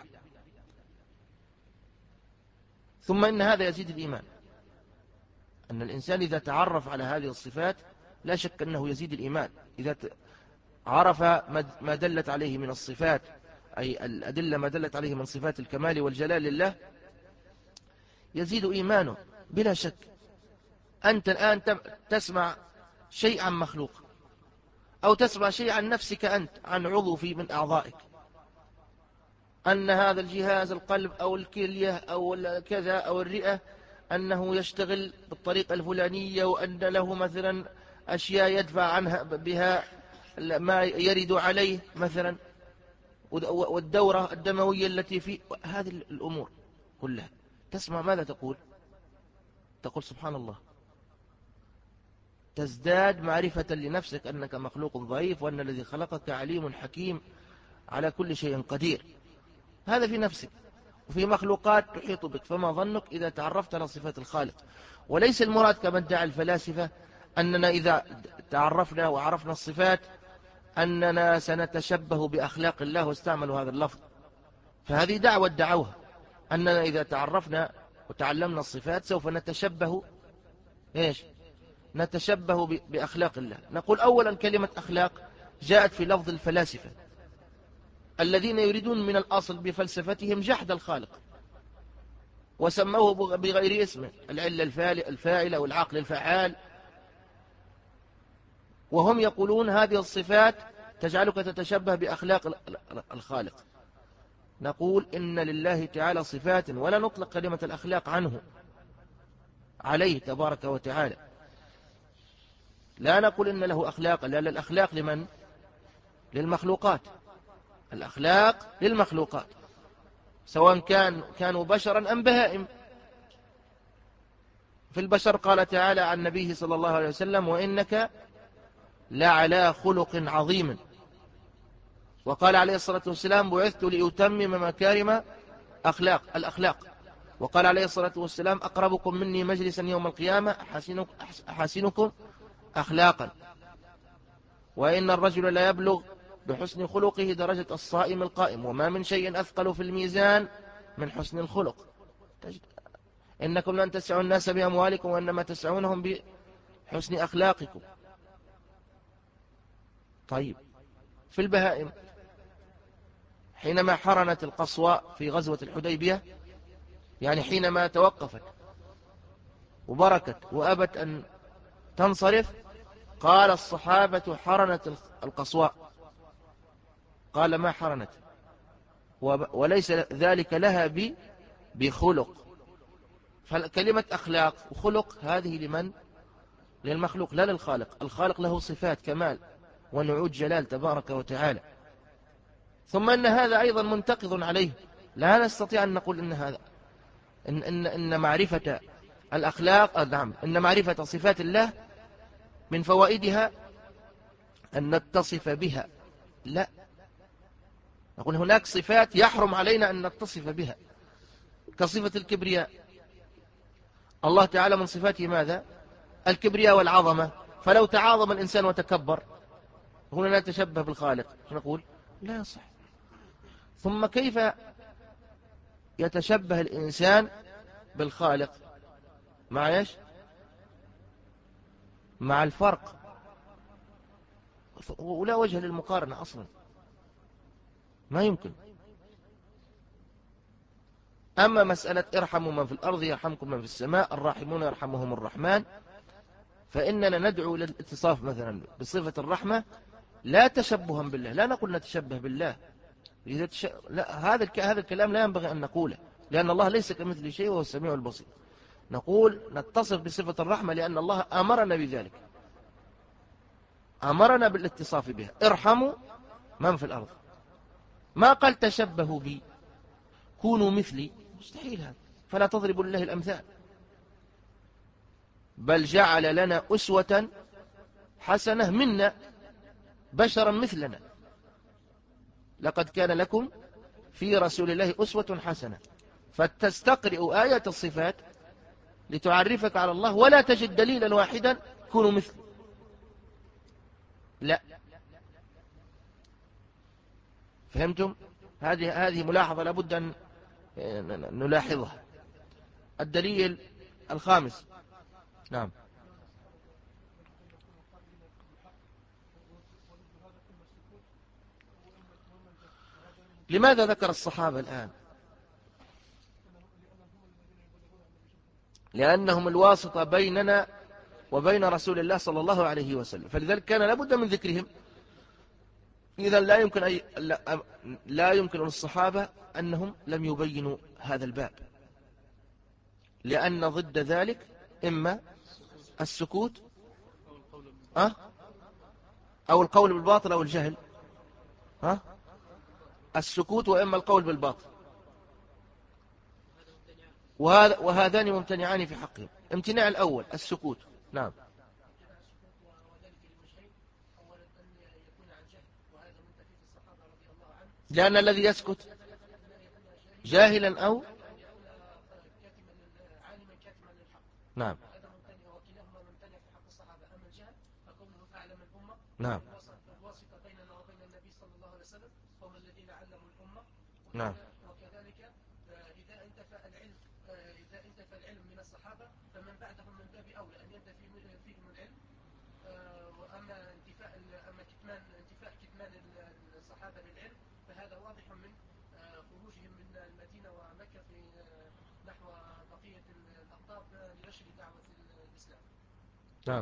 ثم إن هذا يزيد الإيمان، أن الإنسان إذا تعرف على هذه الصفات لا شك أنه يزيد الإيمان. إذا عرف ما دلت عليه من الصفات، أي الأدلة ما دلت عليه من صفات الكمال والجلال لله، يزيد إيمانه بلا شك. أنت الآن تسمع شيء عن مخلوق، أو تسمع شيء عن نفسك أنت، عن عضو في من أعضائك، أن هذا الجهاز القلب أو الكلية أو كذا أو الرئة أنه يشتغل بالطريقة الفلانية، وأن له مثلا أشياء يدفع عنها بها ما يرد عليه مثلا، والدورة الدموية التي في هذه الأمور كلها. تسمع ماذا تقول؟ تقول سبحان الله، تزداد معرفة لنفسك أنك مخلوق ضعيف، وأن الذي خلقك عليم حكيم على كل شيء قدير. هذا في نفسك، وفي مخلوقات تحيط بك. فما ظنك إذا تعرفت على صفات الخالق؟ وليس المراد كما ادعى الفلاسفة أننا إذا تعرفنا وعرفنا الصفات أننا سنتشبه بأخلاق الله، واستعملوا هذا اللفظ. فهذه دعوة دعوها أننا إذا تعرفنا وتعلمنا الصفات سوف نتشبه إيش؟ نتشبه بأخلاق الله. نقول أولا كلمة أخلاق جاءت في لفظ الفلاسفة الذين يريدون من الأصل بفلسفتهم جحد الخالق، وسموه بغير اسمه، العلة الفاعلة والعقل الفعال، وهم يقولون هذه الصفات تجعلك تتشبه بأخلاق الخالق. نقول إن لله تعالى صفات، ولا نطلق كلمة الأخلاق عنه عليه تبارك وتعالى. لا نقول إن له أخلاق، لأن الأخلاق لمن؟ للمخلوقات. الأخلاق للمخلوقات، سواء كان كانوا بشرا أم بهائم. في البشر قال تعالى عن نبيه صلى الله عليه وسلم: وإنك لعلى خلق عظيم. وقال عليه الصلاة والسلام: بعثت لأتمم مكارم أخلاق الأخلاق. وقال عليه الصلاة والسلام: أقربكم مني مجلسا يوم القيامة أحسنكم أخلاقا. وإن الرجل لا يبلغ بحسن خلقه درجة الصائم القائم، وما من شيء أثقل في الميزان من حسن الخلق. إنكم لن تسعوا الناس بأموالكم، وإنما تسعونهم بحسن أخلاقكم. طيب، في البهائم حينما حرنت القصواء في غزوة الحديبية، يعني حينما توقفت وبركت وأبت أن تنصرف، قال الصحابة: حرنت القصواء. قال: ما حرنت، وليس ذلك لها بخلق. فكلمة أخلاق وخلق هذه لمن؟ للمخلوق لا للخالق. الخالق له صفات كمال ونعود جلال تبارك وتعالى. ثم أن هذا أيضا منتقض عليه. لا نستطيع أن نقول إن هذا إن, إن, إن معرفة الأخلاق نعم إن معرفة صفات الله من فوائدها أن نتصف بها. لا، نقول هناك صفات يحرم علينا أن نتصف بها، كصفة الكبرياء. الله تعالى من صفاته ماذا؟ الكبرياء والعظمة. فلو تعاظم الإنسان وتكبر هنا نتشبه بالخالق، نقول لا يصح. ثم كيف يتشبه الإنسان بالخالق؟ مع ايش؟ مع الفرق، ولا وجه للمقارنة أصلا، ما يمكن. أما مسألة ارحموا من في الأرض يرحمكم من في السماء، الراحمون يرحمهم الرحمن، فإننا ندعو إلى الاتصاف مثلا بصفة الرحمة لا تشبها بالله. لا نقول نتشبه بالله، إذا تش... لا، هذا الك... هذا الكلام لا ينبغي أن نقوله، لأن الله ليس كمثل شيء وهو السميع البصير. نقول نتصف بصفة الرحمة لأن الله أمرنا بذلك، أمرنا بالاتصاف بها. ارحموا من في الأرض، ما قال تشبهوا بي، كونوا مثلي، مستحيل هذا. فلا تضربوا لله الأمثال، بل جعل لنا أسوة حسنة منا بشرا مثلنا. لقد كان لكم في رسول الله أسوة حسنة. فتستقرئ آية الصفات لتعرفك على الله، ولا تجد دليلا واحدا كونوا مثل. لا، فهمتم؟ هذه هذه ملاحظة لابد أن نلاحظها. الدليل الخامس. نعم. لماذا ذكر الصحابة الآن؟ لأنهم الواسطة بيننا وبين رسول الله صلى الله عليه وسلم، فلذلك كان لابد من ذكرهم. إذا لا يمكن أي لا, لا يمكن للصحابة أنهم لم يبينوا هذا الباب، لأن ضد ذلك إما السكوت أه؟ أو القول بالباطل أو الجهل أه؟ السكوت وإما القول بالباطل، وهذا وهذان ممتنعان في حقهم. امتناع الأول السكوت. نعم. لأن الذي يسكت جاهلا أو نعم نعم نعم وكذلك إذا انتفى العلم إذا انتفى العلم من الصحابة فمن بعدهم من باب أولى أن ينتفي فيهم العلم. وأما انتفاء أما كتمان انتفاء كتمان الصحابة للعلم فهذا واضح من خروجهم من المدينة ومكة في نحو بقية الأقطار لنشر دعوة الإسلام. نعم.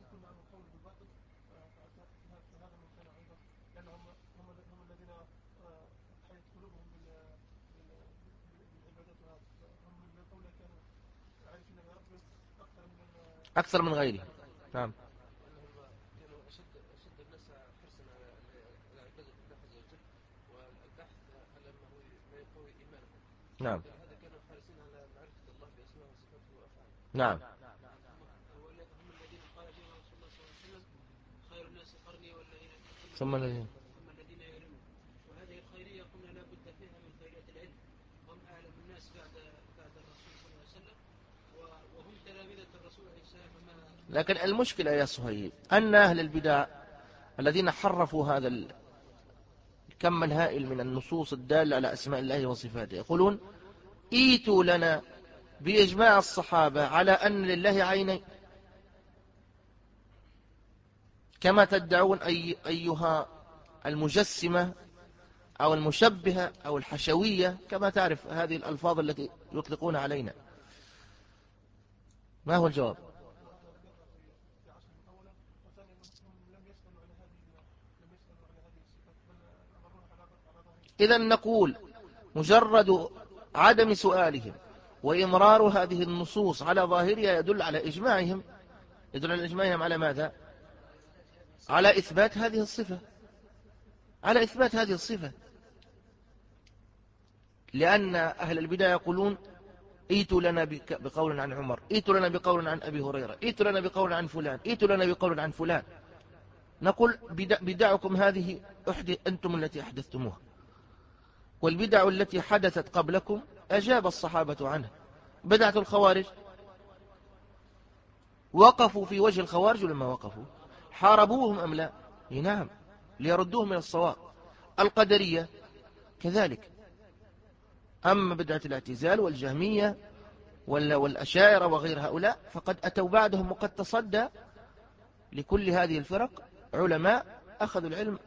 أكثر من غيره. نعم. كانوا أشد أشد الناس حرصا على عبادة الله عز وجل والبحث على ما هو ما يقوي إيمانهم. نعم. هذا كانوا حريصين على معرفة الله بأسماء وصفاته وأفعاله. نعم. هم الذين قال فيهم رسول الله صلى الله عليه وسلم خير الناس قرني والذين ثم الذين ثم الذين يلونهم. وهذه الخيرية قلنا لا بد فيها من خيرية العلم. هم أعلم الناس بعد بعد الرسول صلى الله عليه وسلم وهم تلامذة الرسول عليه السلام. لكن المشكلة يا صهيب أن أهل البدع الذين حرفوا هذا الكم الهائل من النصوص الدالة على أسماء الله وصفاته يقولون ايتوا لنا بإجماع الصحابة على أن لله عينين، كما تدعون أي أيها المجسمة أو المشبهة أو الحشوية، كما تعرف هذه الألفاظ التي يطلقون علينا. ما هو الجواب؟ إذن نقول مجرد عدم سؤالهم وإمرار هذه النصوص على ظاهرها يدل على إجماعهم. يدل على إجماعهم على ماذا؟ على إثبات هذه الصفة، على إثبات هذه الصفة. لأن أهل البداية يقولون ايتوا لنا بقول عن عمر، ايتوا لنا بقول عن أبي هريرة، ايتوا لنا بقول عن فلان، ايتوا لنا بقول عن فلان. نقول بدعكم هذه أنتم التي أحدثتموها، والبدع التي حدثت قبلكم أجاب الصحابة عنها. بدعة الخوارج وقفوا في وجه الخوارج لما وقفوا، حاربوهم أم لا؟ نعم، ليردوهم من الصواب. القدرية كذلك. أما بدعة الاعتزال والجهمية والأشاعرة وغير هؤلاء فقد أتوا بعدهم، وقد تصدى لكل هذه الفرق علماء أخذوا العلم